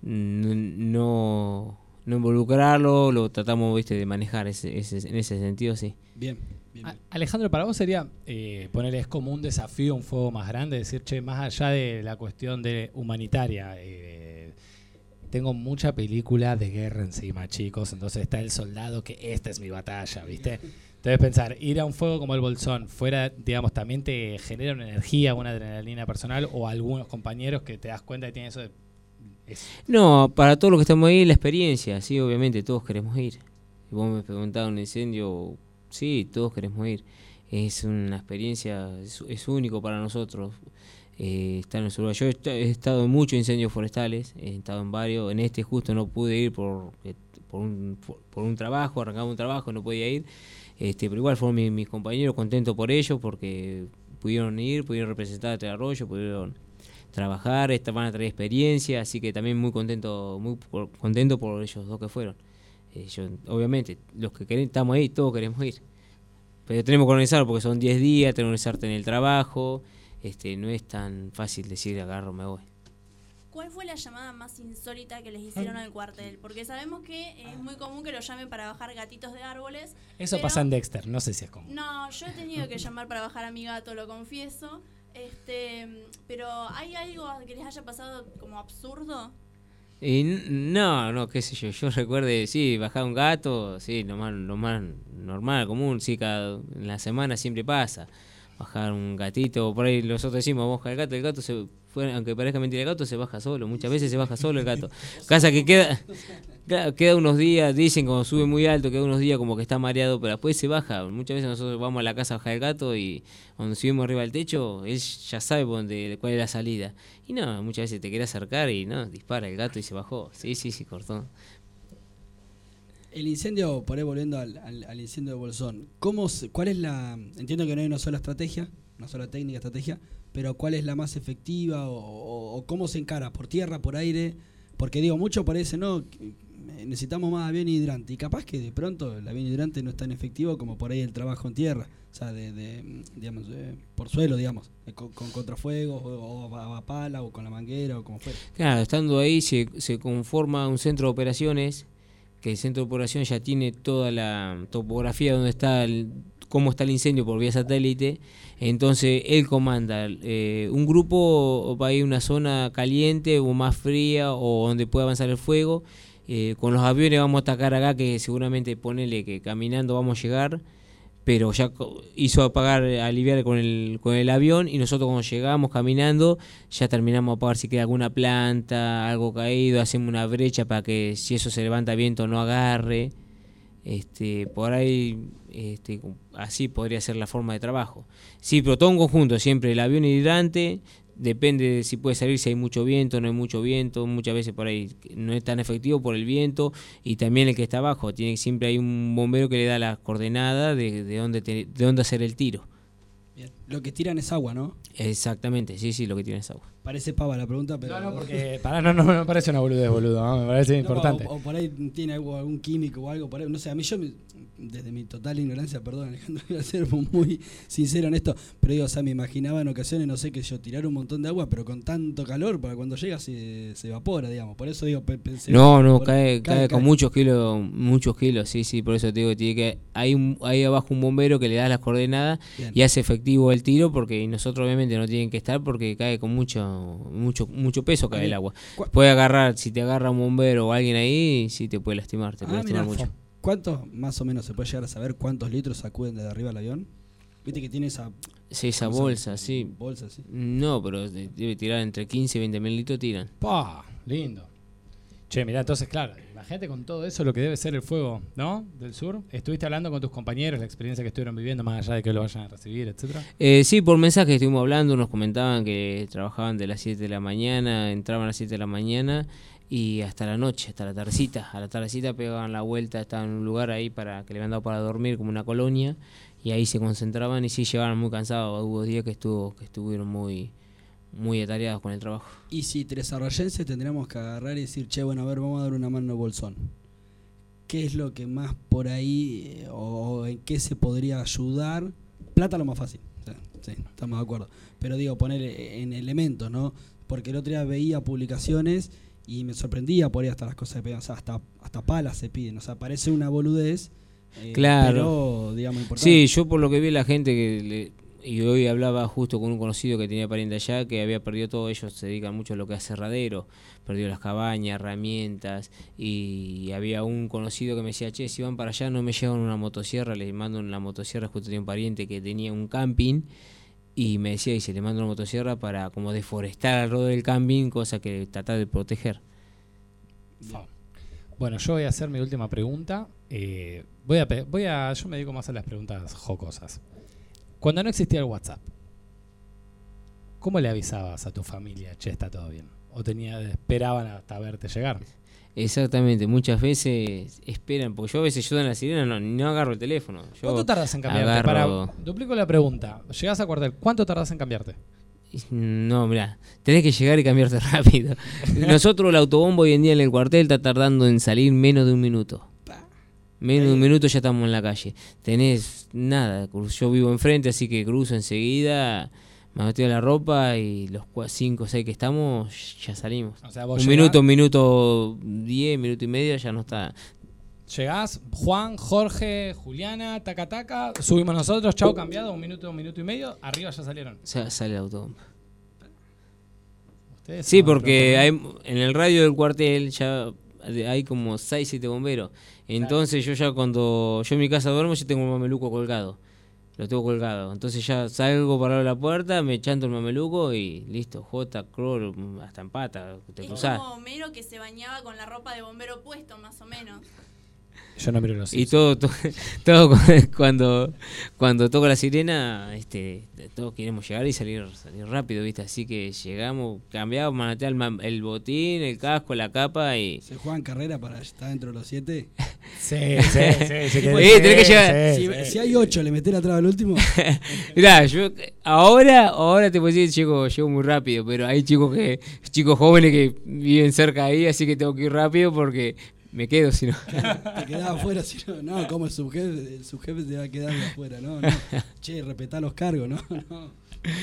no, no involucrarlo, lo tratamos, viste, de manejar ese, ese, en ese sentido, sí. Bien. Bien, bien. Alejandro, para vos sería eh, ponerle, es como un desafío, un fuego más grande, decir, che, más allá de la cuestión de humanitaria, eh, tengo mucha película de guerra encima, chicos, entonces está el soldado que esta es mi batalla, ¿viste? Entonces pensar, ir a un fuego como el Bolsón, fuera, digamos, también te genera una energía, una adrenalina personal, o algunos compañeros que te das cuenta que tienen eso de... Es... No, para todos los que estamos ahí, la experiencia, sí, obviamente, todos queremos ir. Si vos me preguntás un incendio... Sí, todos queremos ir. Es una experiencia, es, es único para nosotros eh, estar en el lugar. Yo he, he estado en muchos incendios forestales, he estado en varios. En este justo no pude ir por, por, un, por, por un trabajo, arrancaba un trabajo, no podía ir. Este, pero igual fueron mis, mis compañeros, contentos por ellos, porque pudieron ir, pudieron representar a Arroyo, pudieron trabajar, esta, van a traer experiencia, así que también muy contento, muy por, contento por ellos dos que fueron. Eh, yo, obviamente, los que queremos, estamos ahí, todos queremos ir. Pero tenemos que organizar porque son diez días, tenemos que organizarte en el trabajo. Este, no es tan fácil decir agarro, me voy. ¿Cuál fue la llamada más insólita que les hicieron al cuartel? Porque sabemos que es muy común que lo llamen para bajar gatitos de árboles. Eso pero... pasa en Dexter, no sé si es común. No, yo he tenido que llamar para bajar a mi gato, lo confieso. Este, pero ¿hay algo que les haya pasado como absurdo? Y no, no, qué sé yo, yo recuerde, sí, bajar un gato, sí, lo más, lo más normal, común, sí, cada en la semana siempre pasa. Bajar un gatito, por ahí nosotros decimos, baja el gato, el gato se fue, aunque parezca mentira, el gato se baja solo, muchas veces se baja solo el gato. Casa que queda, claro, queda unos días, dicen cuando sube muy alto, queda unos días como que está mareado, pero después se baja. Muchas veces nosotros vamos a la casa a bajar el gato y cuando subimos arriba del techo, él ya sabe por dónde, cuál es la salida. Y no, muchas veces te quiere acercar y no, dispara el gato y se bajó. Sí, sí, sí, cortó. El incendio, por ahí volviendo al, al, al incendio de Bolsón, ¿cómo se, ¿cuál es la...? Entiendo que no hay una sola estrategia, una sola técnica, estrategia, pero ¿cuál es la más efectiva o, o, o cómo se encara? ¿Por tierra, por aire? Porque digo, mucho parece, ¿no? Necesitamos más avión hidrante y capaz que de pronto el avión hidrante no es tan efectivo como por ahí el trabajo en tierra, o sea, de, de digamos, de, por suelo, digamos, con, con contrafuegos o, o a pala o con la manguera o como fuera. Claro, estando ahí se, se conforma un centro de operaciones, que el centro de operación ya tiene toda la topografía donde está el, cómo está el incendio por vía satélite. Entonces él comanda eh, un grupo va a ir a una zona caliente o más fría o donde pueda avanzar el fuego. Eh, con los aviones vamos a atacar acá, que seguramente ponele que caminando vamos a llegar, pero ya hizo apagar, aliviar con el con el avión, y nosotros cuando llegamos caminando ya terminamos a apagar si queda alguna planta, algo caído, hacemos una brecha para que si eso se levanta viento no agarre. Este, por ahí este, así podría ser la forma de trabajo. Sí, pero todo en conjunto, siempre el avión hidrante. Depende de si puede salir, si hay mucho viento, no hay mucho viento, muchas veces por ahí no es tan efectivo por el viento, y también el que está abajo, tiene siempre hay un bombero que le da las coordenadas de, de dónde te, de dónde hacer el tiro. Bien. Lo que tiran es agua, ¿no? Exactamente, sí, sí, lo que tiran es agua. Parece pava la pregunta, pero... No, no, porque para, no, no me parece una boludez, boludo, ¿no? Me parece no, importante. O, o por ahí tiene algo, algún químico o algo, por ahí, no sé, a mí yo, desde mi total ignorancia, perdón Alejandro, voy a ser muy sincero en esto, pero digo, o sea, me imaginaba en ocasiones, no sé, que yo tirar un montón de agua, pero con tanto calor, para cuando llega se, se evapora, digamos, por eso digo, pensé... No, no, cae, cae, cae con cae. muchos kilos, muchos kilos, sí, sí, por eso te digo que tiene que... Hay un, ahí abajo un bombero que le da las coordenadas. Bien. Y hace efectivo el tiro, porque nosotros obviamente no tienen que estar porque cae con mucho mucho mucho peso, cae el agua. Puede agarrar, si te agarra un bombero o alguien ahí, sí te puede lastimar, te puede ah, lastimar mirá, mucho. ¿Cuántos, más o menos, se puede llegar a saber cuántos litros sacuden desde arriba del avión? Viste que tiene esa... Sí, esa bolsa, esa, sí. Bolsa, sí. No, pero debe tirar entre quince y veinte mil litros, tiran. ¡Pah! Lindo. Che, mirá, entonces, claro, imagínate con todo eso lo que debe ser el fuego, ¿no? Del sur. ¿Estuviste hablando con tus compañeros, la experiencia que estuvieron viviendo, más allá de que lo vayan a recibir, etcétera? Eh, sí, por mensaje estuvimos hablando, nos comentaban que trabajaban de las siete de la mañana, entraban a las siete de la mañana y hasta la noche, hasta la tardecita. A la tardecita pegaban la vuelta, estaban en un lugar ahí para que le habían dado para dormir, como una colonia, y ahí se concentraban y sí llegaban muy cansados. Hubo días que estuvo que estuvieron muy muy atareados con el trabajo. Y si tresarrayenses tendríamos que agarrar y decir, che, bueno, a ver, vamos a dar una mano al Bolsón. ¿Qué es lo que más por ahí, eh, o en qué se podría ayudar? Plata lo más fácil, sí, sí, estamos de acuerdo. Pero digo, poner en elementos, ¿no? Porque el otro día veía publicaciones y me sorprendía por ahí hasta las cosas que pegan, o sea, hasta, hasta palas se piden, o sea, parece una boludez, eh, claro. pero digamos importante. Sí, yo por lo que vi la gente que... Le, y hoy hablaba justo con un conocido que tenía pariente allá, que había perdido todo. Ellos se dedican mucho a lo que es cerradero, perdió las cabañas, herramientas, y había un conocido que me decía, che, si van para allá no me llevan una motosierra, les mando una motosierra. Justo tenía un pariente que tenía un camping y me decía, y se le manda una motosierra para como deforestar alrededor del camping, cosa que tratar de proteger. Bueno, yo voy a hacer mi última pregunta. Eh, voy a, voy a, yo me dedico más a las preguntas jocosas. Cuando no existía el WhatsApp, ¿cómo le avisabas a tu familia, che, está todo bien? ¿O tenía, esperaban hasta verte llegar? Exactamente, muchas veces esperan, porque yo a veces yo en la sirena no, no agarro el teléfono. Yo ¿Cuánto tardas en cambiarte? agarro... Para, duplico la pregunta. Llegás a cuartel, ¿cuánto tardas en cambiarte? No, mirá, tenés que llegar y cambiarte rápido. Nosotros el autobombo hoy en día en el cuartel está tardando en salir menos de un minuto. Menos de un minuto ya estamos en la calle. Tenés nada, yo vivo enfrente, así que cruzo enseguida, me metí la ropa y los cinco o seis que estamos ya salimos. O sea, vos un llegás, minuto, un minuto diez, minuto y medio ya no está. Llegás, Juan, Jorge, Juliana, taca taca, subimos nosotros, chau, cambiado, un minuto, un minuto y medio, arriba ya salieron. Ya sale el autobombo. ¿Ustedes Sí, no, porque pero, hay, en el radio del cuartel ya hay como seis, siete bomberos. Entonces claro. Yo ya cuando yo en mi casa duermo, yo tengo un mameluco colgado. Lo tengo colgado. Entonces ya salgo para la puerta, me chanto el mameluco y listo. J, cloro, hasta en pata. Te es cruzás. como Homero que se bañaba con la ropa de bombero puesto, más o menos. Yo no miro los Y todo, todo, todo cuando cuando toca la sirena, este, todos queremos llegar y salir salir rápido, ¿viste? Así que llegamos, cambiamos, manatear el, el botín, el casco, la capa y... ¿Se juegan carrera para estar dentro de los siete? Sí, sí, sí. sí, que, sí, tenés que llegar. Si, sí. si hay ocho, ¿le meter atrás al último? Mirá, yo ahora, ahora te puedo decir, chico, llego muy rápido, pero hay chicos que chicos jóvenes que viven cerca ahí, así que tengo que ir rápido porque... Me quedo, si no. Te quedás afuera, si no. No, como el subjefe, el subjefe se va a quedar afuera, no, no. Che, respetá los cargos, no, no.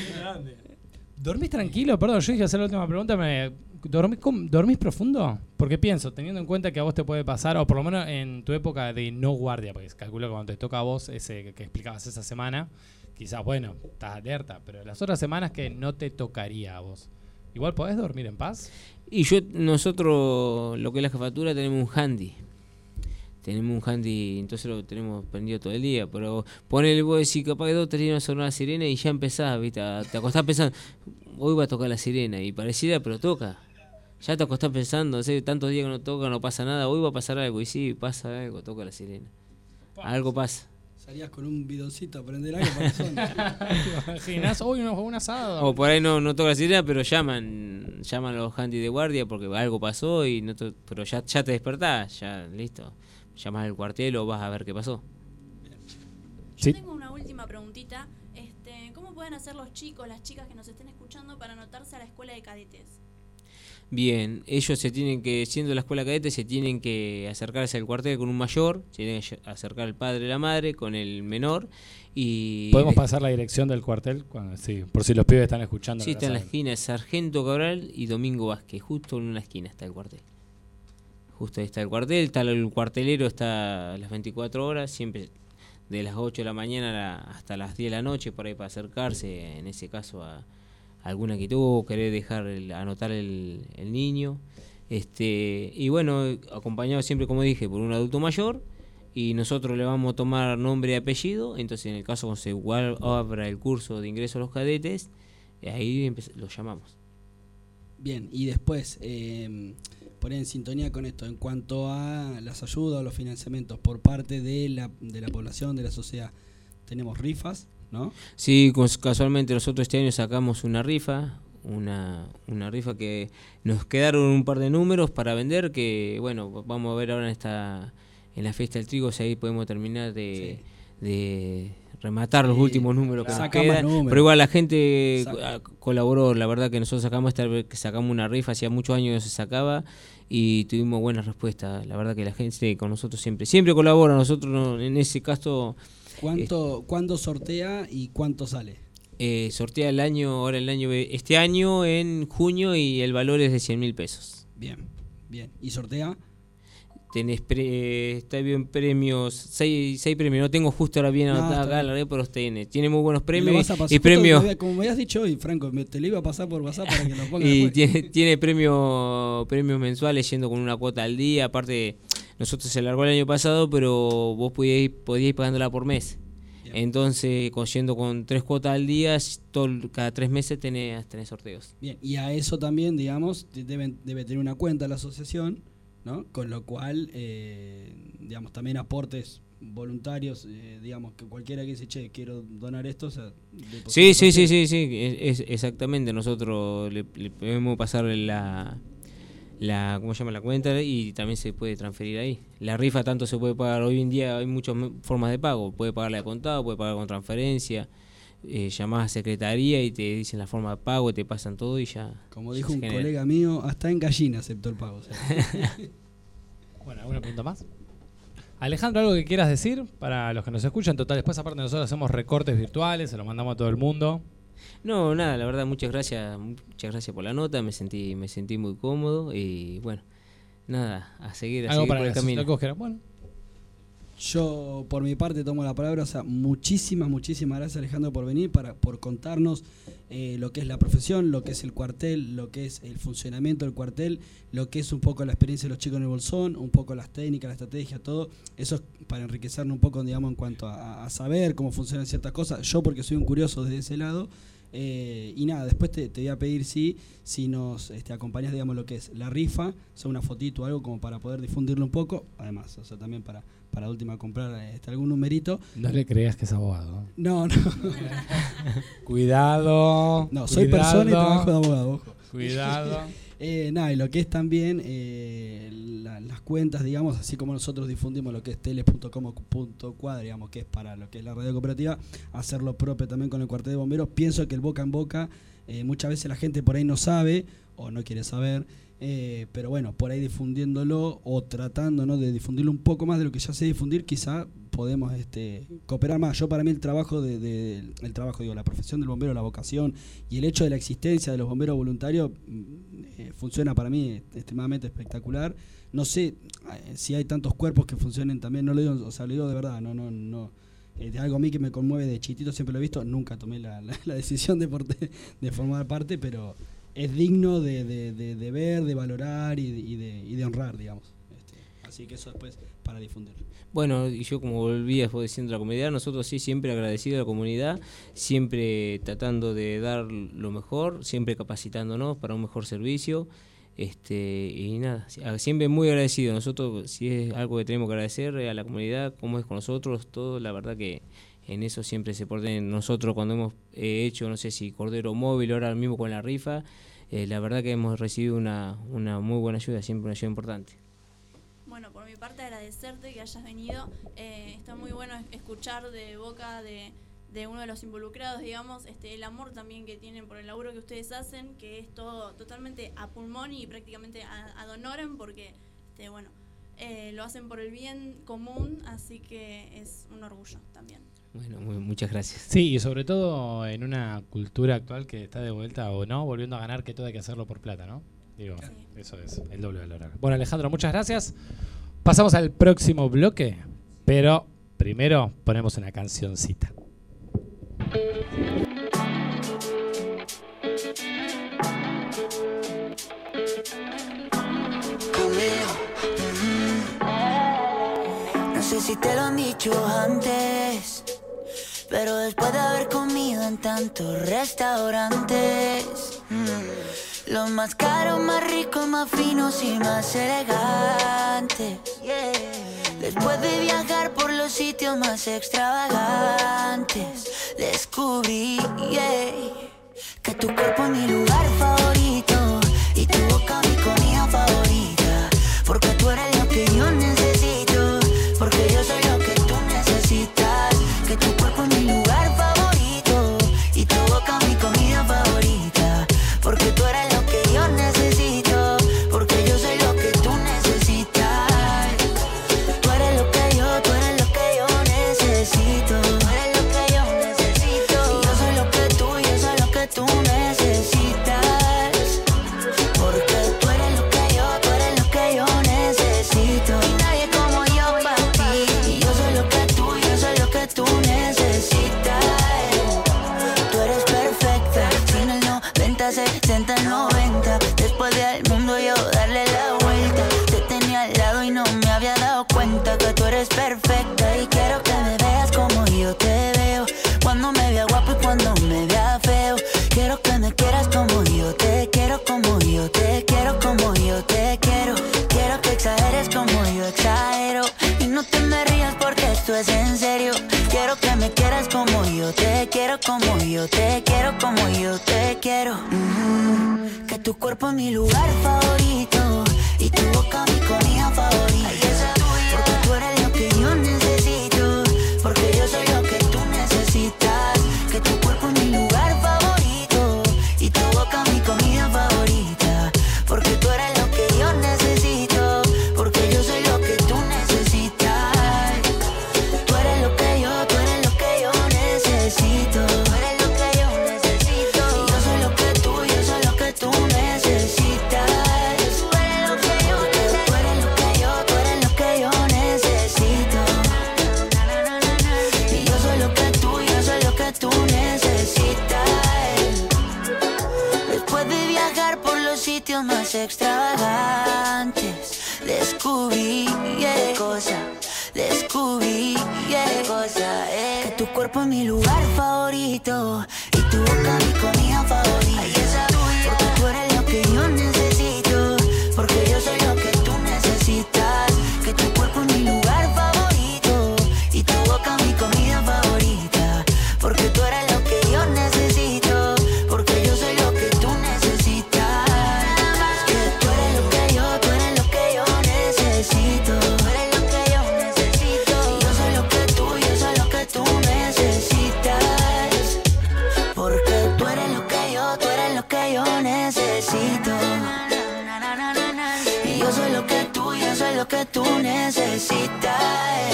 ¿Dormís tranquilo? Perdón, yo dije hacer la última pregunta. Me, ¿dormís, ¿Dormís profundo? Porque pienso, teniendo en cuenta que a vos te puede pasar, o por lo menos en tu época de no guardia, porque calculo que cuando te toca a vos, ese que, que explicabas esa semana, quizás, bueno, estás alerta, pero las otras semanas que no te tocaría a vos, ¿igual podés dormir en paz? Y yo, nosotros, lo que es la jefatura, tenemos un handy. Tenemos un handy, entonces lo tenemos prendido todo el día. Pero ponele, vos decís, capaz que dos, tres días no sonó la sirena y ya empezás, ¿viste? Te acostás pensando, hoy va a tocar la sirena. Y pareciera, pero toca. Ya te acostás pensando, no sé, tantos días que no toca, no pasa nada. Hoy va a pasar algo. Y sí, pasa algo, toca la sirena. Algo pasa. Salías con un bidoncito a prender algo para el ¿Te imaginas? Hoy no fue un asado. O por ahí no, no toca la sirena, pero llaman llaman a los handy de guardia porque algo pasó, y no te, pero ya, ya te despertás, ya listo. Llamas al cuartel o vas a ver qué pasó. Sí. Yo tengo una última preguntita. Este, ¿cómo pueden hacer los chicos, las chicas que nos estén escuchando para anotarse a la escuela de cadetes? Bien, ellos se tienen que, siendo la escuela cadete, se tienen que acercarse al cuartel con un mayor, se tienen que acercar el padre y la madre con el menor y... ¿Podemos pasar la dirección del cuartel? Cuando, sí, por si los pibes están escuchando. Sí, no está en la saben. esquina, Sargento Cabral y Domingo Vázquez, justo en una esquina está el cuartel. Justo ahí está el cuartel, está el cuartelero, está a las veinticuatro horas, siempre de las ocho de la mañana hasta las diez de la noche, por ahí para acercarse, en ese caso a... alguna que tuvo, querer dejar el, anotar el, el niño, este y bueno, acompañado siempre, como dije, por un adulto mayor, y nosotros le vamos a tomar nombre y apellido. Entonces en el caso cuando se abra el curso de ingreso a los cadetes, ahí los llamamos. Bien, y después eh, poner en sintonía con esto en cuanto a las ayudas o los financiamientos por parte de la, de la población, de la sociedad. Tenemos rifas, ¿no? Sí, casualmente nosotros este año sacamos una rifa, una, una rifa que nos quedaron un par de números para vender, que bueno, vamos a ver ahora en esta en la fiesta del trigo si ahí podemos terminar de, sí. de rematar los sí, últimos números que nos quedan, números. Pero igual la gente Saca. colaboró, la verdad que nosotros sacamos esta que sacamos una rifa, hacía muchos años que se sacaba y tuvimos buenas respuestas, la verdad que la gente con nosotros siempre siempre colabora, nosotros no, en ese caso. ¿Cuánto, eh, ¿Cuándo sortea y cuánto sale? Eh, sortea el año, ahora el año, este año en junio y el valor es de cien mil pesos. Bien, bien. ¿Y sortea? Tenés pre, está bien premios, seis, seis premios, no tengo justo ahora bien anotada acá la red, pero tiene, tiene muy buenos premios y, y premios. Me, como me habías dicho hoy, Franco, me, te lo iba a pasar por WhatsApp para que lo pongas. Y tiene, tiene premios, premios mensuales yendo con una cuota al día, aparte nosotros se largó el año pasado, pero vos podías ir, podías ir pagándola por mes. Bien. Entonces, yendo con tres cuotas al día, todo, cada tres meses tenés, tenés sorteos. Bien, y a eso también, digamos, deben, debe tener una cuenta la asociación, ¿no? Con lo cual, eh, digamos, también aportes voluntarios, eh, digamos, que cualquiera que dice, che, quiero donar esto, o sea... Sí, sí, sí, sí, sí, es, es exactamente, nosotros le, le podemos pasar la... la ¿cómo se llama? La cuenta y también se puede transferir ahí. La rifa tanto se puede pagar, hoy en día hay muchas formas de pago, puede pagarla de contado, puede pagar con transferencia, eh, llamás a secretaría y te dicen la forma de pago, te pasan todo y ya. Como dijo un genera. colega mío, hasta en gallina aceptó el pago. O sea. Bueno, ¿alguna pregunta más? Alejandro, ¿algo que quieras decir para los que nos escuchan? Total, después aparte nosotros hacemos recortes virtuales, se los mandamos a todo el mundo. No, nada, la verdad, muchas gracias, muchas gracias por la nota, me sentí, me sentí muy cómodo y bueno, nada, a seguir, a ¿Algo seguir para por el camino. Bueno. Yo por mi parte tomo la palabra, o sea, muchísimas, muchísimas gracias Alejandro por venir, para por contarnos eh, lo que es la profesión, lo que es el cuartel, lo que es el funcionamiento del cuartel, lo que es un poco la experiencia de los chicos en el Bolsón, un poco las técnicas, la estrategia, todo. Eso es para enriquecernos un poco, digamos, en cuanto a, a saber cómo funcionan ciertas cosas. Yo porque soy un curioso desde ese lado. Eh, y nada, después te, te voy a pedir si, si nos este, acompañas, digamos, lo que es la rifa, o sea, una fotito o algo como para poder difundirlo un poco, además, o sea, también para, para última comprar este, algún numerito. No le creas que es abogado. No, no. Cuidado. No, soy cuidado, persona y trabajo de abogado, ojo. Cuidado. Eh, nada, y lo que es también eh, la, las cuentas, digamos, así como nosotros difundimos lo que es teles punto com punto cuadra, digamos, que es para lo que es la radio cooperativa, hacer lo propio también con el cuartel de bomberos. Pienso que el boca en boca, eh, muchas veces la gente por ahí no sabe o no quiere saber, eh, pero bueno, por ahí difundiéndolo o tratando, ¿no?, de difundirlo un poco más de lo que ya sé difundir, quizá podemos este, cooperar más. Yo para mí el trabajo de, de el trabajo digo la profesión del bombero, la vocación y el hecho de la existencia de los bomberos voluntarios eh, funciona para mí extremadamente espectacular. No sé eh, si hay tantos cuerpos que funcionen también, no lo digo, o sea, lo digo de verdad, no no no es algo a mí que me conmueve de chiquitito, siempre lo he visto, nunca tomé la, la, la decisión de, porte, de formar parte, pero es digno de, de, de, de ver, de valorar y de, y de, y de honrar, digamos. Este, así que eso después para difundirlo. Bueno, y yo como volvías diciendo la comunidad, nosotros sí siempre agradecidos a la comunidad, siempre tratando de dar lo mejor, siempre capacitándonos para un mejor servicio, este y nada, siempre muy agradecido. Nosotros si es algo que tenemos que agradecer a la comunidad, como es con nosotros, todo, la verdad que en eso siempre se porten. Nosotros cuando hemos eh, hecho, no sé si Cordero Móvil, ahora mismo con la rifa, eh, la verdad que hemos recibido una, una muy buena ayuda, siempre una ayuda importante. Bueno, por mi parte agradecerte que hayas venido, eh, está muy bueno escuchar de boca de, de uno de los involucrados, digamos, este, el amor también que tienen por el laburo que ustedes hacen, que es todo totalmente a pulmón y prácticamente ad honorem, porque, este, bueno, eh, lo hacen por el bien común, así que es un orgullo también. Bueno, muy, muchas gracias. Sí, y sobre todo en una cultura actual que está de vuelta o no, volviendo a ganar, que todo hay que hacerlo por plata, ¿no? Digo, sí. Eso es el doble valor. Bueno, Alejandro, muchas gracias. Pasamos al próximo bloque, pero primero ponemos una cancioncita. No sé si te lo han dicho antes, pero después de haber comido en tantos restaurantes, mm, los más caros, más ricos, más finos y más elegantes, yeah. Después de viajar por los sitios más extravagantes, descubrí, yeah, que tu cuerpo es mi lugar favorito y tu boca mi comida favorita. Porque tú eres lo que yo necesito, porque yo soy lo que tú necesitas. Que tu cuerpo es mi lugar favorito y tu boca mi comida favorita. Porque tú eres lo que yo necesito, porque yo soy lo que tú necesitas. Tú eres lo que yo, tú eres lo que yo necesito. Tú eres lo que yo necesito. Y yo soy lo que tú, yo soy lo que tú necesitas. Porque tú eres lo que yo, tú eres lo que yo necesito. Y nadie como yo para ti. Y yo soy lo que tú, yo soy lo que tú necesitas. Tú eres perfecta, sin el noventa, sesenta, noventa. Después del mundo yo darle la vuelta. Te tenía al lado y no me había dado cuenta que tú eres perfecta. Y quiero que me veas como yo te veo, cuando me vea guapo y cuando me vea feo. Quiero que me quieras como yo te quiero, como yo te quiero, como yo te quiero. Quiero que exageres como yo exagero y no te me rías porque esto es en serio. Quiero que me quieras como yo te quiero, como yo te quiero, como yo te quiero. Mm-hmm. Que tu cuerpo es mi lugar favorito y tu boca mi comida favorita. Porque tú eres lo que yo necesito, porque yo soy lo que tú necesitas. Que tu cuerpo es mi lugar favorito y tu boca mi comida favorita. Porque tú eres lo que yo necesito, porque yo soy lo que tú necesitas. Tú eres lo que yo, tú eres lo que yo necesito. Tú eres lo que yo necesito. Y yo soy lo que tú, yo soy lo que tú necesitas. Tú eres lo que yo, tú eres lo que yo, tú eres lo que yo necesito. Y yo soy lo que tú, yo soy lo que tú necesitas. Después de viajar por los sitios más extravagantes, descubrí qué cosa, descubrí qué cosa es. Que tu cuerpo es mi lugar favorito y tu boca mi comida favorita. Porque tú eres lo que yo necesito, porque yo soy lo que tú necesitas. Que tu cuerpo es mi lugar favorito y tu boca mi comida favorita. Porque tú eres lo que yo necesito, porque yo soy lo que tú necesitas. Que tú eres lo que yo, tú eres lo que yo necesito. Tú eres lo que yo necesito. Y yo soy lo que tú, yo soy lo que tú necesitas. Porque tú eres lo que yo, tú eres lo que yo necesito. Y yo soy lo que tú, yo soy lo que tú necesitas.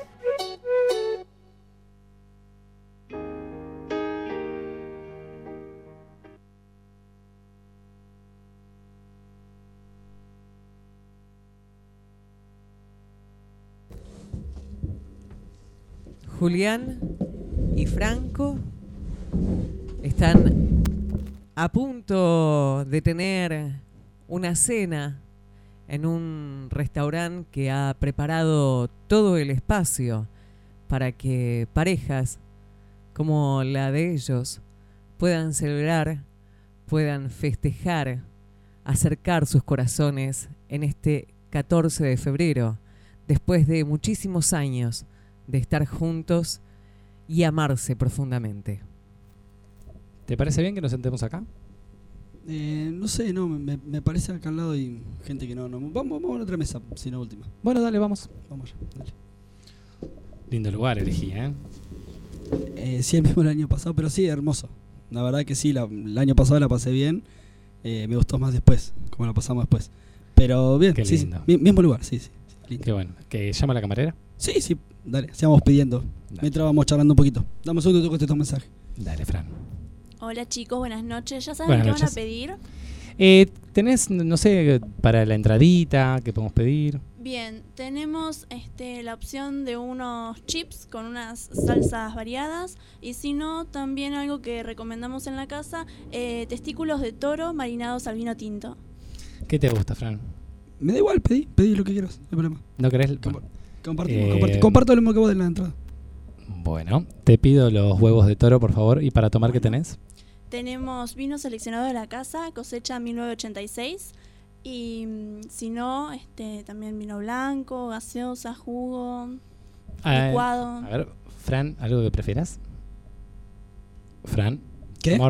Julián y Franco están a punto de tener una cena en un restaurante que ha preparado todo el espacio para que parejas como la de ellos puedan celebrar, puedan festejar, acercar sus corazones en este catorce de febrero, después de muchísimos años de estar juntos y amarse profundamente. ¿Te parece bien que nos sentemos acá? Eh, no sé, no, me, me parece acá al lado hay gente que no, no. Vamos, vamos a la otra mesa, si no última. Bueno, dale, vamos. Vamos allá, dale. Lindo lugar elegí, ¿eh? Eh, sí, el mismo el año pasado, pero sí, hermoso. La verdad que sí, la, el año pasado la pasé bien. Eh, me gustó más después, como la pasamos después. Pero bien, Qué sí, sí, lindo. mi- mismo lugar, sí, sí. sí, lindo. Qué bueno. ¿Que llama la camarera? Sí, sí, dale, sigamos pidiendo. Dale. Mientras vamos charlando un poquito. Dame un segundo, tengo que estos mensajes. Dale, Fran. Hola chicos, buenas noches. ¿Ya saben Buenas qué van noches. a pedir? Eh, ¿Tenés, no sé, para la entradita que podemos pedir? Bien, tenemos este, la opción de unos chips con unas salsas variadas y si no, también algo que recomendamos en la casa, eh, testículos de toro marinados al vino tinto. ¿Qué te gusta, Fran? Me da igual, pedí, pedí lo que quieras, no hay problema. ¿No querés? Compa- Bueno, compartimos, Eh, comparti- comparto lo mismo que vos de la entrada. bueno, te pido los huevos de toro, por favor. ¿Y para tomar qué tenés? Tenemos vino seleccionado de la casa, cosecha mil novecientos ochenta y seis. Y mm, si no, este, también vino blanco, gaseosa, jugo, Ah, licuado. A ver, Fran, ¿algo que prefieras? Fran. ¿Qué? Amor,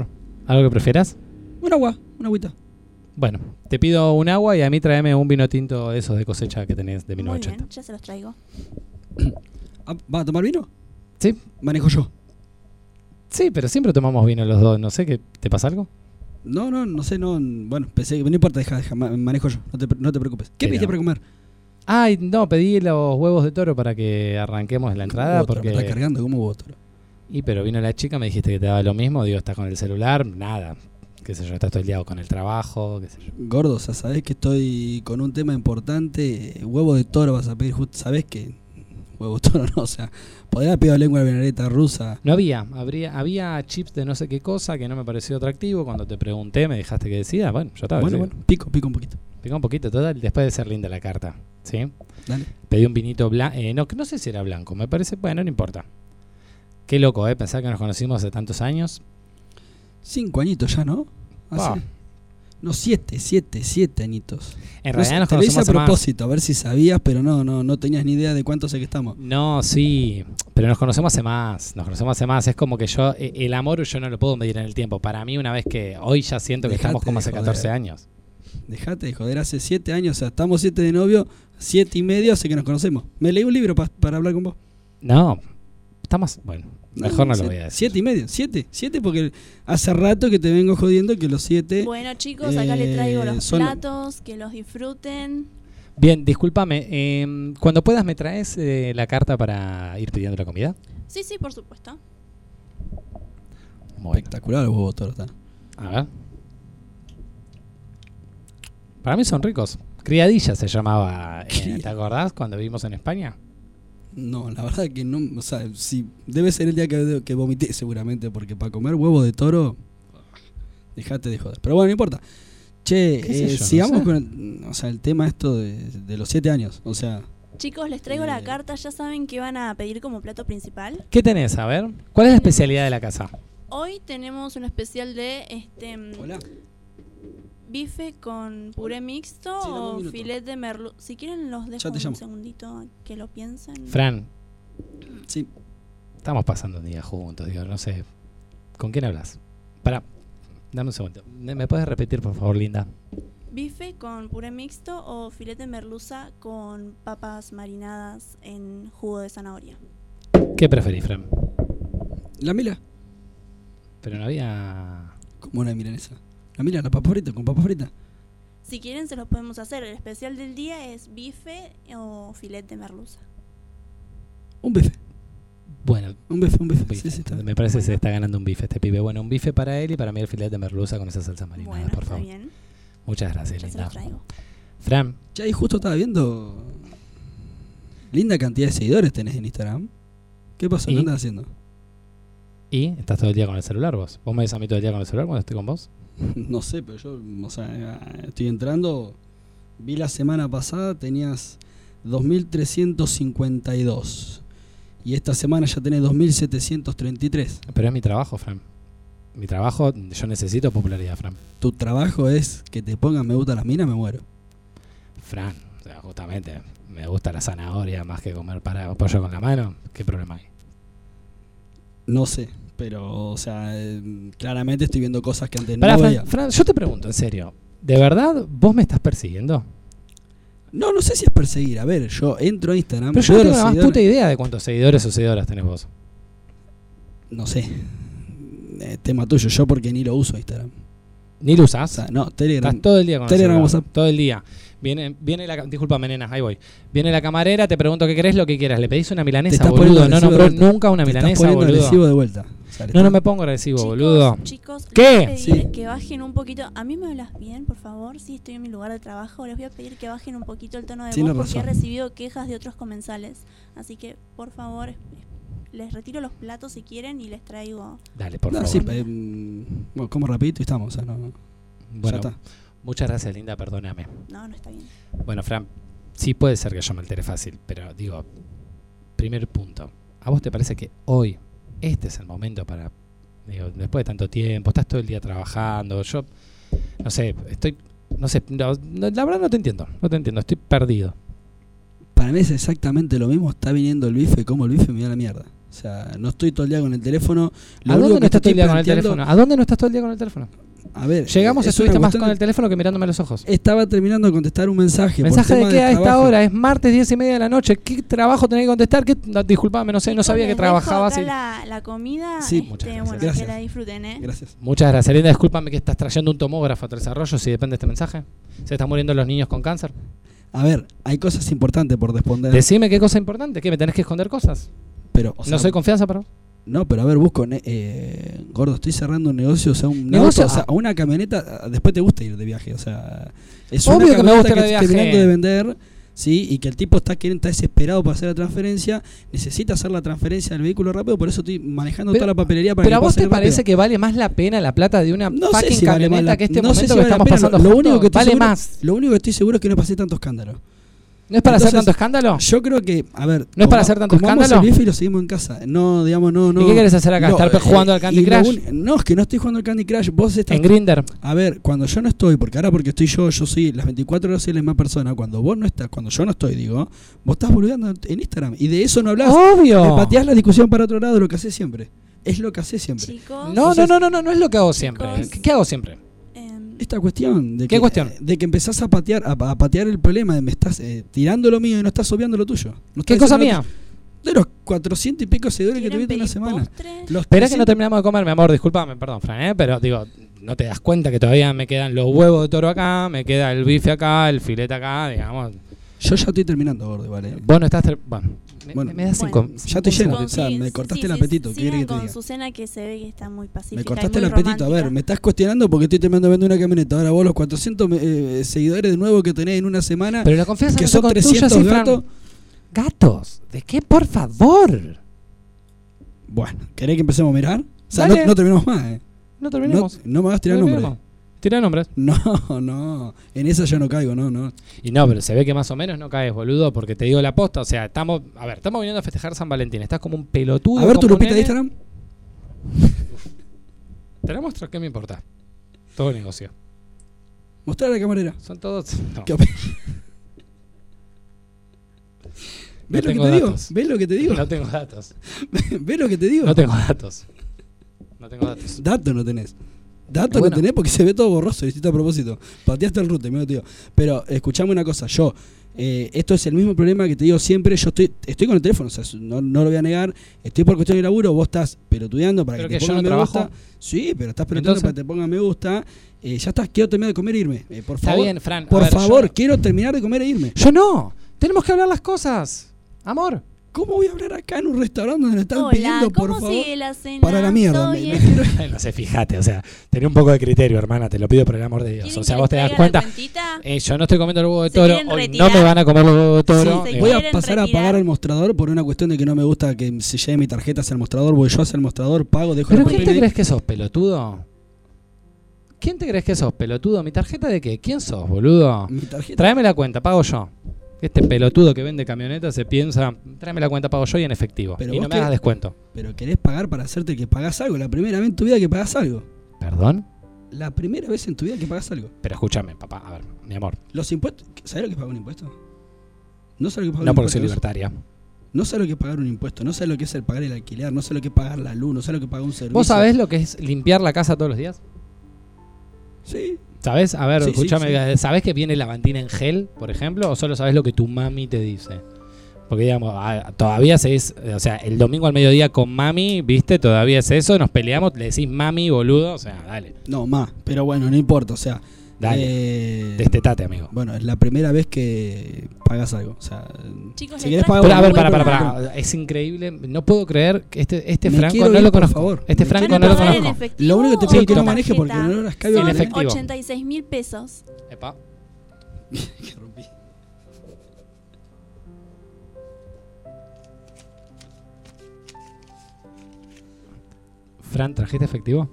¿Algo que prefieras? Un agua, una agüita. Bueno, te pido un agua y a mí tráeme un vino tinto de esos de cosecha que tenés de Muy mil novecientos ochenta. bien, ya se los traigo. Ah, ¿vas a tomar vino? Sí. Manejo yo. Sí, pero siempre tomamos vino los dos. No sé, ¿qué, ¿te pasa algo? No, no, no sé, no. Bueno, pensé que no importa, deja, deja, ma- manejo yo. No te, no te preocupes. ¿Qué Pero- pediste para comer? Ay, no, pedí los huevos de toro para que arranquemos la entrada. Huevo toro, porque me estás cargando como huevo toro. Y pero vino la chica, me dijiste que te daba lo mismo. Digo, estás con el celular, nada. Qué sé yo, estás todo el día con el trabajo, qué sé yo. Gordo, o sea, sabés que estoy con un tema importante. Huevo de toro vas a pedir justo. Sabés que huevo de toro no, o sea, podría pedir lengua de venareta rusa. No había, habría, había chips de no sé qué cosa que no me pareció atractivo. Cuando te pregunté, me dejaste que decida. Bueno, yo estaba Bueno, decidido. bueno, pico, pico un poquito. Pica un poquito, total, después de ser linda la carta. ¿Sí? Dale. Pedí un vinito blanco. Eh, no, no sé si era blanco, me parece. Bueno, no importa. Qué loco, ¿eh? Pensar que nos conocimos hace tantos años. Cinco añitos ya, ¿no? Hace- Pa. No, siete, siete, siete añitos. En No realidad sé, nos te lo hice conocimos a hace más. propósito, a ver si sabías, pero no, no, no tenías ni idea de cuánto sé que estamos. No, sí, pero nos conocemos hace más. Nos conocemos hace más. Es como que yo, eh, el amor yo no lo puedo medir en el tiempo. Para mí, una vez que hoy ya siento que Dejate estamos como de hace joder. catorce años. Dejate de joder, hace siete años, o sea, estamos siete de novio, siete y medio hace que nos conocemos. Me leí un libro pa- para hablar con vos. No, está más. Bueno, mejor no, lo siete- voy a decir. Siete y medio, siete, siete porque hace rato que te vengo jodiendo que los siete... Bueno, chicos, acá les traigo Eh, los son- platos, que los disfruten. Bien, discúlpame. eh, cuando puedas, ¿me traes eh, la carta para ir pidiendo la comida? Sí, sí, por supuesto. Bueno, Espectacular el huevo toro, está. a ver. Para mí son ricos. Criadilla se llamaba. eh, ¿Te acordás cuando vivimos en España? No, la verdad que no, o sea, sí, debe ser el día que, que vomité seguramente, porque para comer huevo de toro, dejate de joder. Pero bueno, no importa. Che, ¿Qué sé eh, yo? No sigamos sé. con el, o sea, el tema esto de, de los siete años, o sea, Chicos, les traigo la Eh. carta. Ya saben que van a pedir como plato principal. ¿Qué tenés? A ver. ¿Cuál es la especialidad de la casa? Hoy tenemos un especial de este mm, hola. bife con puré mixto Sí, dame un o minuto. filet de merluza. Si quieren los dejo Ya te un llamo. segundito que lo piensen. Fran, Sí, estamos pasando un día juntos, digo, no sé. ¿Con quién hablas? Para, dame un segundo. ¿Me, me puedes repetir, por favor, linda? Bife con puré mixto o filet de merluza con papas marinadas en jugo de zanahoria. ¿Qué preferís, Fran? la mila, Pero no había... como una milanesa. La mila, la papa frita, con papa frita. Si quieren se los podemos hacer. El especial del día es bife o filet de merluza. Un bife, Bueno, un bife, un bife. un bife. Sí, sí, está bien. Me parece que se está ganando un bife este pibe. Bueno, un bife para él y para mí el filet de merluza con esa salsa marinada, Bueno, por está favor. bien. Muchas gracias, Ya se linda. los traigo. Fran, Ya ahí justo estaba viendo. Linda cantidad de seguidores tenés en Instagram. ¿Qué pasó? ¿Y? ¿Qué andas haciendo? ¿y estás todo el día con el celular vos? ¿Vos me ves a mí todo el día con el celular cuando estoy con vos? No sé, pero yo, o sea, estoy entrando. Vi la semana pasada, tenías dos mil trescientos cincuenta y dos. Y esta semana ya tenés dos mil setecientos treinta y tres. Pero es mi trabajo, Fran. Mi trabajo, yo necesito popularidad, Fran. Tu trabajo es que te pongan me gusta las minas, me muero. Fran, o sea, justamente me gusta la zanahoria más que comer para pollo con la mano. ¿Qué problema hay? No sé, pero, o sea, eh, claramente estoy viendo cosas que antes Pará, no Fran, veía. Fran, yo te pregunto, en serio. ¿De verdad vos me estás persiguiendo? No, no sé si es perseguir. A ver, yo entro a Instagram. Pero yo no veo tengo los la más seguidores- puta idea de cuántos seguidores o seguidoras tenés vos. No sé. Eh, tema tuyo, yo porque ni lo uso Instagram. Ni lo O usás. sea, no, Telegram. Estás todo el día con el Telegram, celular, WhatsApp. todo el día. Viene, viene la, discúlpame, nena, ahí voy. Viene la camarera, te pregunto qué querés, lo que quieras. Le pedís una Te milanesa, estás boludo. poniendo No agresivo nombró de vuelta. nunca una Te estás milanesa, poniendo boludo. agresivo de vuelta. O sea, le No, no estás- me pongo agresivo, Chicos, boludo. Chicos, ¿Qué? les voy a pedir Sí. que bajen un poquito. A mí me hablas bien, por favor. Sí, estoy en mi lugar de trabajo. Les voy a pedir que bajen un poquito el tono de Tiene voz porque he razón. recibido quejas de otros comensales. Así que, por favor, es- les retiro los platos si quieren y les traigo. Dale, por No, favor. sí, eh, mm, bueno, como rapidito y estamos. O sea, no, no, Bueno, ya está. muchas gracias, linda, perdóname. No, no está bien. Bueno, Fran, sí puede ser que yo me altere fácil, pero digo, primer punto. ¿A vos te parece que hoy, este es el momento para, digo, después de tanto tiempo, estás todo el día trabajando, yo, no sé, estoy, no sé, no, no, la verdad no te entiendo, no te entiendo, estoy perdido. Para mí es exactamente lo mismo. Está viniendo el bife, como el bife me da la mierda. O sea, no estoy todo el día con el teléfono. Lo ¿A único dónde no que estás todo te el día estoy con el planteando- teléfono? ¿A dónde no estás todo el día con el teléfono? A ver, Llegamos, es estuviste una más cuestión con de- el teléfono que mirándome a los ojos. Estaba terminando de contestar un mensaje. por ¿Mensaje de tema qué a esta trabajo. hora? Es martes, diez y media de la noche. ¿Qué trabajo tenés que contestar? ¿Qué? No, disculpame, no sé, no Chicos, sabía que les trabajabas. dejo y- acá la, la comida. Sí, este, muchas gracias. Bueno, Gracias. que la disfruten, ¿eh? Gracias. Muchas gracias, Linda. Discúlpame que estás trayendo un tomógrafo a Tres Arroyos si depende de este mensaje. ¿Se están muriendo los niños con cáncer? A ver, hay cosas importantes por responder. Decime qué cosa importante. ¿Qué? ¿Me tenés que esconder cosas? pero, o sea, ¿No soy confianza, pero? No, pero a ver, busco. ne- Eh, gordo, estoy cerrando un negocio, o sea, un Negocio, auto, o sea, ah. una camioneta. Después te gusta ir de viaje, o sea. Es Obvio una que me camioneta gusta ir de estoy viaje. terminando de vender, sí, y que el tipo está queriendo, está desesperado para hacer la transferencia. Necesita hacer la transferencia del vehículo rápido, por eso estoy manejando Pero- toda la papelería para ¿Pero que a pueda vos te salir parece rápido. que vale más la pena la plata de una No sé fucking si vale más camioneta la- que este no sé momento si que vale la estamos pena, pasando lo juntos? único que estoy ¿Vale seguro- más? Lo único que estoy seguro es que no es para hacer tanto escándalo. ¿No es para hacer Entonces, tanto escándalo? Yo creo que, a ver, ¿No es para hacer tanto comamos escándalo? el bife y lo seguimos en casa. No, digamos, no, no. ¿Y qué querés hacer acá? No, ¿Estar eh, jugando al Candy y lo Crush? uni- No, es que no estoy jugando al Candy Crush. Vos estás. En Grindr. A ver, cuando yo no estoy, porque ahora porque estoy yo, yo soy las veinticuatro horas soy la misma persona. Cuando vos no estás, cuando yo no estoy, digo, vos estás boludeando en Instagram. Y de eso no hablas. Obvio. Me pateás la discusión para otro lado, lo que haces siempre. Es lo que haces siempre. Chicos, No, Entonces- no, no, no, no, no es lo que hago siempre. Chicos. ¿Qué, qué hago siempre? em, Esta cuestión de ¿Qué que, cuestión? de que empezás a patear, a, a patear el problema, de me estás eh, tirando lo mío y no estás obviando lo tuyo. No ¿Qué estás cosa diciendo mía? lo tu- De los cuatrocientos y pico seguidores que ¿quieren tuviste en una pedir semana. postre? Los Espera que no trescientos terminamos de comer, mi amor, discúlpame, perdón, Fran, ¿eh? Pero digo, no te das cuenta que todavía me quedan los huevos de toro acá, me queda el bife acá, el filete acá, digamos. Yo ya estoy terminando, gordo, vale. Vos no estás... ter- Bueno, me, Bueno. me das Bueno. cinco... Ya estoy cinco lleno, segundos. o sea, Sí, me sí, cortaste sí, el sí, apetito, ¿qué sigan querés que te con diga? su cena que se ve que está muy pacífica. Me y cortaste muy el apetito, a ver, romántica. me estás cuestionando porque estoy terminando de vender una camioneta. Ahora vos los cuatrocientos eh, seguidores de nuevo que tenés en una semana, Pero la confianza que no se son construye trescientos así, Fran. gatos. ¿Gatos? ¿De qué? Por favor. Bueno, ¿querés que empecemos a mirar? O sea, Dale. no, no terminamos más, eh. No No, terminemos. no me hagas tirar No nombres. terminemos. Tira nombres. No, no. En esa yo no caigo, no, no. Y no, pero se ve que más o menos no caes, boludo, porque te digo la posta. O sea, estamos... A ver, estamos viniendo a festejar San Valentín. Estás como un pelotudo. A ver tu como lupita de nene. Instagram. Te la muestro, ¿qué me importa? Todo el negocio. Mostrar a la camarera. Son todos... No. ¿Qué opinas? No ¿Ves lo que tengo te digo? datos. ¿Ves lo que te digo? No tengo datos. ¿Ves lo que te digo? No tengo datos. No tengo datos. Datos no tenés. Datos Bueno. no tenés porque se ve todo borroso, hiciste a propósito. Pateaste el rute, me tío. Pero escuchame una cosa, yo, eh, esto es el mismo problema que te digo siempre, yo estoy estoy con el teléfono, o sea, no, no lo voy a negar, estoy por cuestión de laburo, vos estás pelotudeando para Pero que que te yo pongan no me trabajo. gusta. Sí, pero estás pelotudeando Entonces- para que te pongan me gusta. Eh, ya estás, quiero terminar de comer e irme. Eh, por Está favor, bien, Fran. a por ver, favor, Yo, quiero terminar de comer e irme. yo no. Tenemos que hablar las cosas. Amor. ¿Cómo voy a hablar acá en un restaurante donde me están Hola, pidiendo, por ¿cómo favor? sigue la cena? Para la mierda. ¿Todo me- me bien? quiero- No sé, fíjate, o sea, tenés un poco de criterio, hermana, te lo pido por el amor de Dios. ¿Quieren O sea, que vos te les das traiga la cuenta. cuentita? Eh, yo no estoy comiendo el huevo de ¿Se toro, quieren hoy retirar? no me van a comer el huevo de toro. Sí, eh, se Voy a quieren pasar a retirar. pagar al mostrador por una cuestión de que no me gusta que se lleve mi tarjeta hacia el mostrador. Voy yo hacia el mostrador, pago, dejo ¿Pero la quién te propina ahí. crees que sos, pelotudo? ¿Quién te crees que sos, pelotudo? ¿Mi tarjeta de qué? ¿Quién sos, boludo? Mi tarjeta. Tráeme la cuenta, pago yo. Este pelotudo que vende camionetas se piensa, tráeme la cuenta, pago yo y en efectivo. Pero y vos no me hagas querés- descuento. Pero querés pagar para hacerte que pagás algo. La primera vez en tu vida que pagás algo. ¿Perdón? La primera vez en tu vida que pagás algo. Pero escúchame, papá, a ver, mi amor. Los impuestos. ¿Sabés lo que es pagar un impuesto? No sabes lo que es pagar No un porque impuesto. soy libertaria. No sabes lo que es pagar un impuesto. No sabes lo que es el pagar el alquiler. No sabes lo que es pagar la luz. No sabes lo que es pagar un servicio. ¿Vos sabés lo que es limpiar la casa todos los días? Sí. ¿Sabés? A ver, Sí, sí, escúchame, ¿sabés que viene lavandina en gel, por ejemplo? ¿O solo sabés lo que tu mami te dice? Porque, digamos, a- todavía seguís, o sea, el domingo al mediodía con mami, ¿viste? Todavía es eso, nos peleamos, le decís mami, boludo, o sea, dale, No, más. Pero bueno, no importa. O sea. dale, eh, destetate, amigo. Bueno, es la primera vez que pagas algo. O sea. Chicos, si les querés traje pagar Pero, a un ver, impuesto, para, para, pero- para, es increíble, no puedo creer que este, este Me Franco quiero no ir, lo por conozco. favor. Este Me Franco ¿Van no a lo pagar en conozco. efectivo Lo único que te o pido Sí, es que no toma. maneje porque tarjeta? no lo las cambio. Son En efectivo. ochenta y seis mil pesos. Epa. Que rompí. Fran, ¿trajiste efectivo?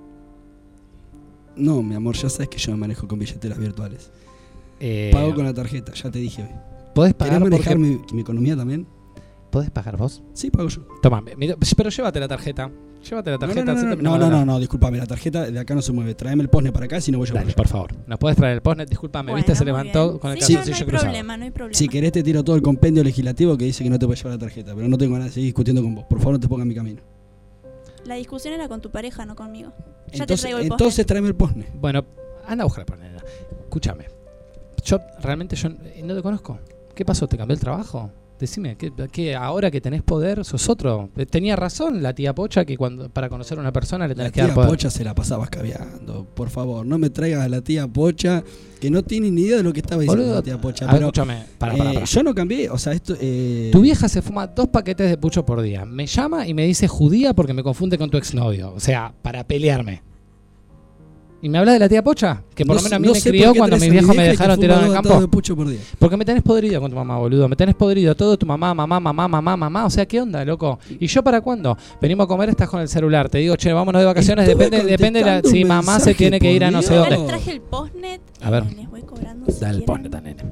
No, mi amor, ya sabes que yo me manejo con billeteras virtuales. Eh, Pago con la tarjeta, ya te dije hoy. ¿Podés ¿Querés pagar, manejar porque- mi, mi economía también? ¿Podés pagar vos? Sí, pago yo. Toma, mira, pero llévate la tarjeta. Llévate la No, tarjeta. no, no, no, hacete no, no, una- no, no, disculpame, la tarjeta de acá no se mueve. Tráeme el postnet para acá, si no voy yo. Dale, por favor. ¿Nos puedes traer el postnet? Disculpame, Bueno, viste, se muy levantó bien. con el Sí, no, calzoncillo no hay cruzado. problema, no hay problema. Si querés te tiro todo el compendio legislativo que dice que no te puedes llevar la tarjeta, pero no tengo ganas de seguir discutiendo con vos. Por favor, no te pongas en mi camino. La discusión era con tu pareja, no conmigo. Ya te Entonces, traigo el entonces postre. tráeme el postnet. Bueno, anda a buscar el postnet. Escúchame. Yo realmente yo no te conozco. ¿Qué pasó? ¿Te cambió el trabajo? Decime, ¿qué, qué ahora que tenés poder sos otro? Tenía razón la tía Pocha que cuando para conocer a una persona le La tenés que dar tía poder. Pocha se la pasaba escabeando. Por favor, no me traigas a la tía Pocha, que no tiene ni idea de lo que estaba diciendo Boludo, la tía Pocha. a ver, Pero, escúchame, para, eh, para, para. yo no cambié, o sea, esto... Eh, Tu vieja se fuma dos paquetes de pucho por día. Me llama y me dice judía porque me confunde con tu exnovio. O sea, para pelearme. ¿Y me hablas de la tía Pocha? Que por no lo menos sé- a mí no me sé por crió qué cuando traes mis a mi viejos me vieja y que dejaron fuma tirado en el dos atados campo. de pucho por día. Porque me tenés podrido con tu mamá, boludo. Me tenés podrido todo tu mamá, mamá, mamá, mamá, mamá. O sea, ¿qué onda, loco? ¿Y yo para cuándo? Venimos a comer, estás con el celular. Te digo, che, vámonos de vacaciones. Estuve Depende, depende de la, contestando si un mamá se mensaje, tiene que ir a no por sé Dios. Acá dónde. les traje el postnet. A ver. eh, les voy cobrando si Dale el quieren. postnet, nene.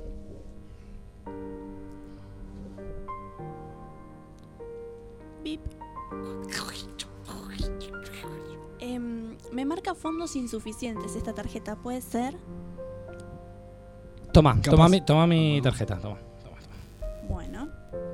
Bip. Em, me marca fondos insuficientes esta tarjeta, ¿puede ser? Toma, Capaz. toma mi, toma mi tarjeta. Toma, toma, toma. Bueno.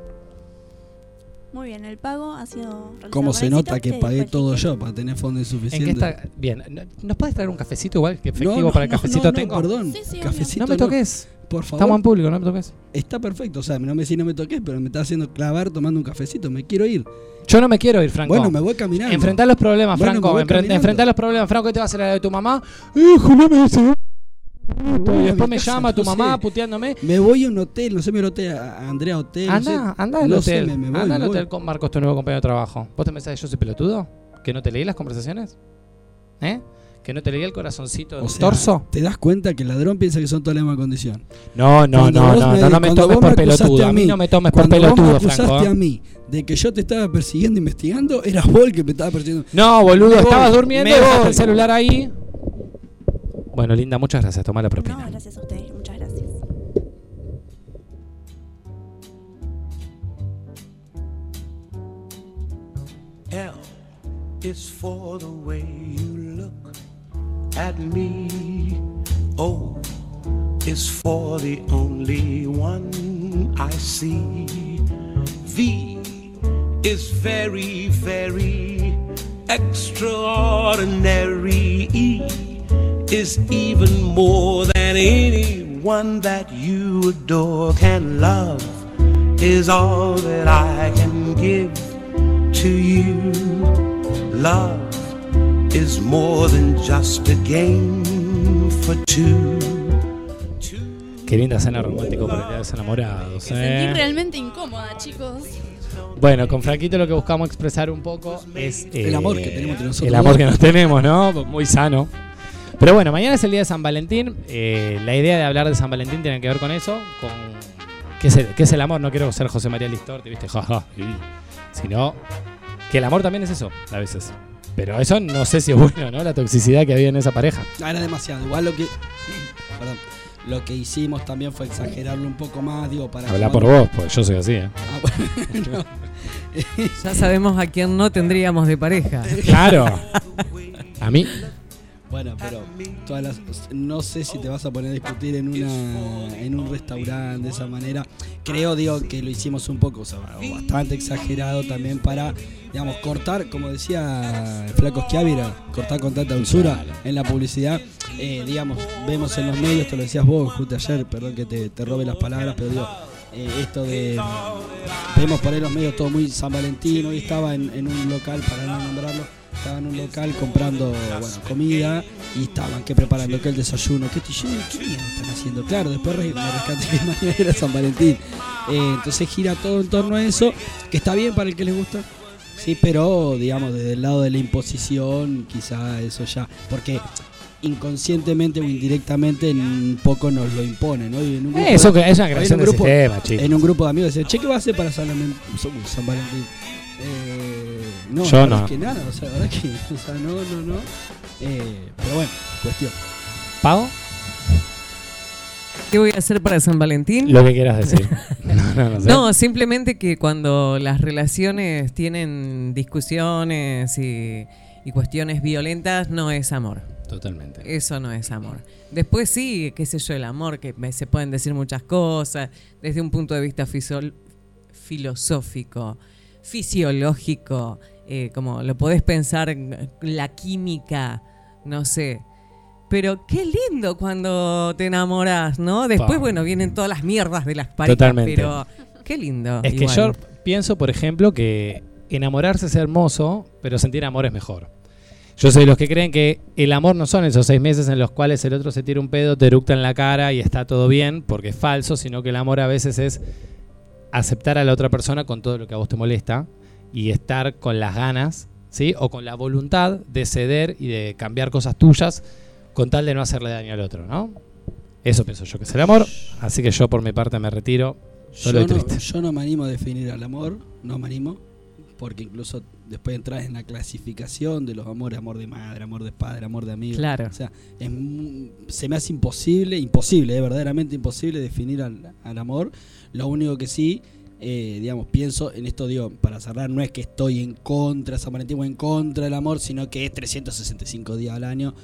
Muy bien, el pago ha sido realizado. ¿Cómo con se éxito. nota que Te pagué dejo el todo ticket. yo para tener fondos ¿En qué insuficientes? está? Bien, ¿nos puedes traer un cafecito igual que No, efectivo no, para el no, cafecito no, no, tengo? perdón. Sí, sí, obvio. Cafecito No me toques. Por favor. Estamos en público, no me toques. Está perfecto, o sea, no me decís no me toques, pero me está haciendo clavar tomando un cafecito. Me quiero ir. Yo no me quiero ir, Franco. Bueno, me voy caminando. Enfrentar los problemas, Bueno, me Franco. voy Enfren- caminando. enfrentar los problemas, Franco. ¿Qué te va a hacer la de tu mamá? Hijo, no me dice. Y voy a después mi me casa, llama tu no mamá sé. puteándome. Me voy a un hotel, no sé, me voy al hotel, a a Andrea Hotel. no sé. Anda, anda al No sé, hotel. me- me voy, anda al me voy. hotel con Marcos, tu nuevo compañero de trabajo. ¿Vos te pensás que yo soy pelotudo? ¿Que no te leí las conversaciones? ¿Eh? ¿Que no te leí el corazoncito del O sea, torso? ¿te das cuenta que el ladrón piensa que son todos de la misma condición? No, no, Cuando no, vos no, me- no, no me cuando tomes vos por me acusaste pelotudo. a A mí mí, no me tomes por Cuando vos me pelotudo, acusaste Franco. a mí de que yo te estaba persiguiendo, investigando, eras vos el que me estaba persiguiendo. No, boludo, Me voy, estabas durmiendo, me dejaste voy. el celular ahí. Bueno, linda, muchas gracias. Toma la propina. No, gracias a ustedes, muchas gracias. L is for the way you look at me. O is for the only one I see. V is very, very extraordinary. E is even more than anyone that you adore can love. Is all that I can give to you. Love is more than just a game for two. Qué linda cena romántica por el Día de los Enamorados. Me sentí ¿eh? realmente incómoda, chicos. Bueno, con Franquito lo que buscamos expresar un poco es eh, El amor que tenemos entre nosotros El amor dos. que nos tenemos, ¿no? Muy sano. Pero bueno, mañana es el día de San Valentín. Eh, la idea de hablar de San Valentín tiene que ver con eso, con qué es el, qué es el amor. No quiero ser José María Listorti, ¿viste? Ja, ja, y- sino que el amor también es eso, a veces. Pero eso no sé si es bueno, ¿no? La toxicidad que había en esa pareja. Ah, era demasiado. Igual lo que. Perdón. Lo que hicimos también fue exagerarlo un poco más, digo, para. Habla que por cuando- vos, pues yo soy así, ¿eh? Ah, bueno. Ya sabemos a quién no tendríamos de pareja. Claro. A mí. Bueno, pero todas las, no sé si te vas a poner a discutir en una en un restaurante de esa manera. Creo, digo, que lo hicimos un poco, o sea, bastante exagerado también para, digamos, cortar, como decía Flaco Schiavira, cortar con tanta dulzura en la publicidad. Eh, digamos, vemos en los medios, esto lo decías vos, justo ayer, perdón que te, te robe las palabras, pero digo, eh, esto de, vemos por ahí los medios todo muy San Valentín. Hoy estaba en, en un local, para no nombrarlo, estaba en un local comprando, bueno, comida y estaban que preparando que el desayuno, que esto, y yo, ¿qué mierda están haciendo? Claro, después re- me rescaté que mañana era San Valentín. Eh, entonces gira todo en torno a eso, que está bien para el que les gusta, sí, pero digamos desde el lado de la imposición, quizá eso ya, porque inconscientemente o indirectamente un poco nos lo impone, ¿no? Y en un grupo Eso de- que es una en un creación del grupo- sistema, chicos. En un grupo de amigos decían, che, ¿qué va a hacer para San, Valentín? San Valentín? Eh, no, Yo la verdad no. es que nada, o sea, la verdad que, o sea, no, no, no. Eh, pero bueno, cuestión. ¿Pago? ¿Qué voy a hacer para San Valentín? Lo que quieras decir. no, no sé. No, simplemente que cuando las relaciones tienen discusiones y, y cuestiones violentas, no es amor. Totalmente. Eso no es amor. Después sí, qué sé yo, el amor, que me- se pueden decir muchas cosas, desde un punto de vista fisol- filosófico, fisiológico, eh, como lo podés pensar, la química, no sé. Pero qué lindo cuando te enamorás, ¿no? Después, Pa. bueno, vienen todas las mierdas de las parejas, Totalmente. pero qué lindo. Es que igual. yo pienso, por ejemplo, que enamorarse es hermoso, pero sentir amor es mejor. Yo soy de los que creen que el amor no son esos seis meses en los cuales el otro se tira un pedo, te eructa en la cara y está todo bien, porque es falso, sino que el amor a veces es aceptar a la otra persona con todo lo que a vos te molesta y estar con las ganas, ¿sí? O con la voluntad de ceder y de cambiar cosas tuyas con tal de no hacerle daño al otro, ¿no? Eso pienso yo que es el amor, así que yo por mi parte me retiro, solo y Yo no, triste. yo no me animo a definir al amor, no me animo, porque incluso después entras en la clasificación de los amores, amor de madre, amor de padre, amor de amigo. Claro. O sea, es mu- se me hace imposible, imposible, eh, verdaderamente imposible definir al, al amor. Lo único que sí, eh, digamos, pienso en esto, digo, para cerrar, no es que estoy en contra de San Valentín o en contra del amor, sino que es trescientos sesenta y cinco días al año.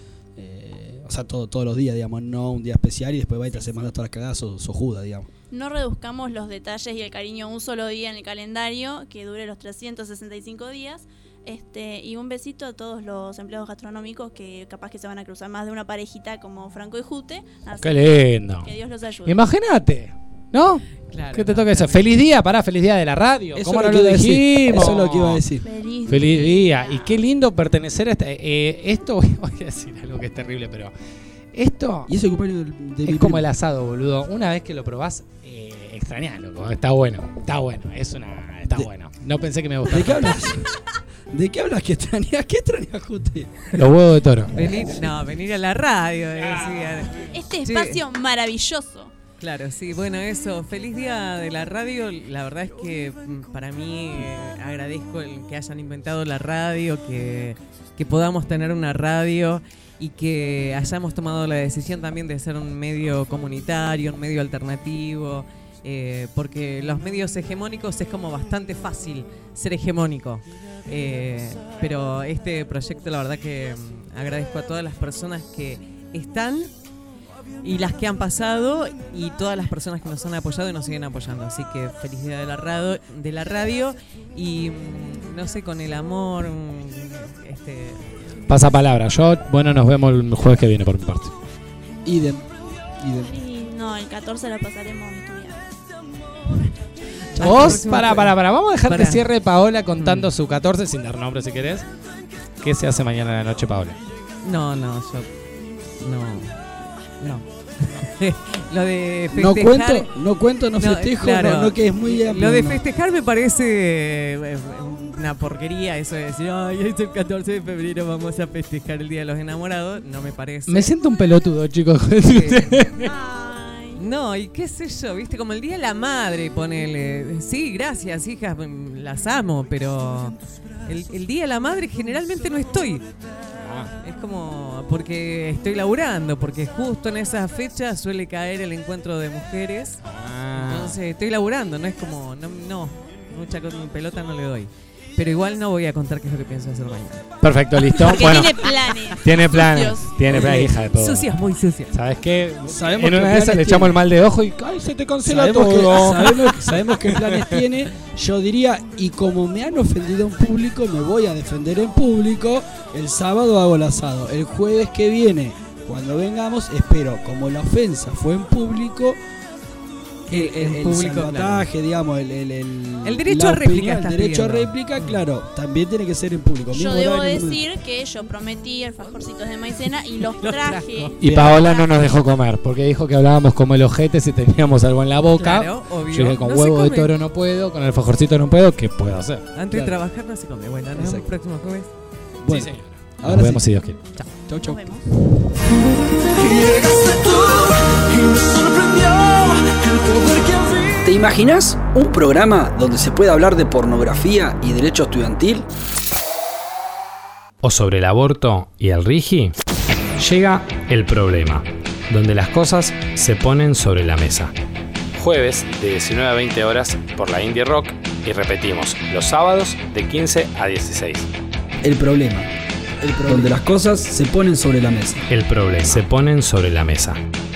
Eh, o sea, todo, todos los días, digamos, no un día especial y después va y te hace mandar todas las cagadas, sos, sos Judas, digamos. No reduzcamos los detalles y el cariño a un solo día en el calendario, que dure los trescientos sesenta y cinco días. Este, y un besito a todos los empleados gastronómicos que capaz que se van a cruzar más de una parejita como Franco y Jute. Así Qué lindo. que Dios los ayude. Imagínate, ¿no? Claro, ¿Qué te no, toca eso? claramente. Feliz día, pará, feliz día de la radio. Eso ¿Cómo es no lo lo que iba a decir. dijimos? Eso es lo que iba a decir. Feliz, Feliz día. Y qué lindo pertenecer a este. Eh, esto, voy a decir algo que es terrible, pero esto Y ese cumpleaños del- de mi es como primo. el asado, boludo. Una vez que lo probás, eh, extrañás, loco. Está bueno, está bueno. Es una. Está De- bueno. No pensé que me ¿De gustara. qué hablas? ¿De qué hablas que extrañas? ¿Qué extrañas, Jute? Los huevos de toro. Venir, no, venir a la radio, decían. Este Sí. espacio maravilloso. Claro, sí, bueno, eso, feliz día de la radio. La verdad es que mm, para mí eh, agradezco el que hayan inventado la radio, que, que podamos tener una radio y que hayamos tomado la decisión también de ser un medio comunitario, un medio alternativo, eh, porque los medios hegemónicos es como bastante fácil ser hegemónico. Eh, pero este proyecto, la verdad que mm, agradezco a todas las personas que están y las que han pasado y todas las personas que nos han apoyado y nos siguen apoyando. Así que feliz día de la radio, de la radio y mm, no sé, con el amor, mm, este, Pasa palabra. Yo, bueno, nos vemos el jueves que viene por mi parte. Idem. Idem. Y no, el catorce la pasaremos estudiando. Al Vos, próximo pará, jueves. pará, pará. Vamos a dejar que Pará. cierre Paola contando Mm. su catorce, sin dar nombre si querés. ¿Qué se hace mañana a la noche, Paola? No, no, yo no, no. Lo de No festejar, cuento, no cuento, no No, festejo, claro. no, no, que es muy amplio. lo de no. festejar me parece eh, una porquería, eso de decir, ay, es el catorce de febrero, vamos a festejar el Día de los Enamorados, no me parece. Me siento un pelotudo, chicos. Sí. Ay. No, y qué sé yo, viste, como el Día de la Madre, ponele. Sí, gracias, hijas, mm, las amo, pero el, el Día de la Madre generalmente no estoy. Es como porque estoy laburando, porque justo en esa fecha suele caer el encuentro de mujeres. Entonces estoy laburando, no es como, no, no mucha con pelota no le doy. Pero igual no voy a contar qué es lo que pienso hacer mañana. Perfecto, listo. Porque Bueno, tiene planes. tiene planes. sucios. Tiene planes, hija de todo. Sucias, muy sucias. ¿Sabes qué? Sabemos en qué una de planes esas le tiene. echamos el mal de ojo y ¡ay, se te cancela Sabemos, que, todo! sabemos, sabemos qué planes tiene. Yo diría, y como me han ofendido en público, me voy a defender en público. El sábado hago el asado. El jueves que viene, cuando vengamos, espero, como la ofensa fue en público, el, el, En el público, salvataje, digamos, el, el, el, El derecho la a réplica opinión, estás el derecho a pidiendo. réplica, claro, también tiene que ser en público. Yo Mismo debo horario, mismo- decir que yo prometí alfajorcitos de maicena y los Los traje. trajo. Y Paola no nos dejó comer porque dijo que hablábamos como el ojete si teníamos algo en la boca. Claro, obvio. Yo dije, con No se huevo de come. toro no puedo, con el fajorcito no puedo, ¿qué puedo hacer? Antes de Claro. trabajar no se come. Bueno, nos vemos el Exacto. próximo jueves. Bueno, Sí, señora. ahora Nos vemos sí. si Dios quiere. Chau, chau. Nos vemos. ¿Te imaginas un programa donde se pueda hablar de pornografía y derecho estudiantil? O sobre el aborto y el rigi, llega El Problema, donde las cosas se ponen sobre la mesa. Jueves de diecinueve a veinte horas por la Indie Rock y repetimos los sábados de quince a dieciséis. El problema. El problema. Donde las cosas se ponen sobre la mesa. El problema. Se ponen sobre la mesa.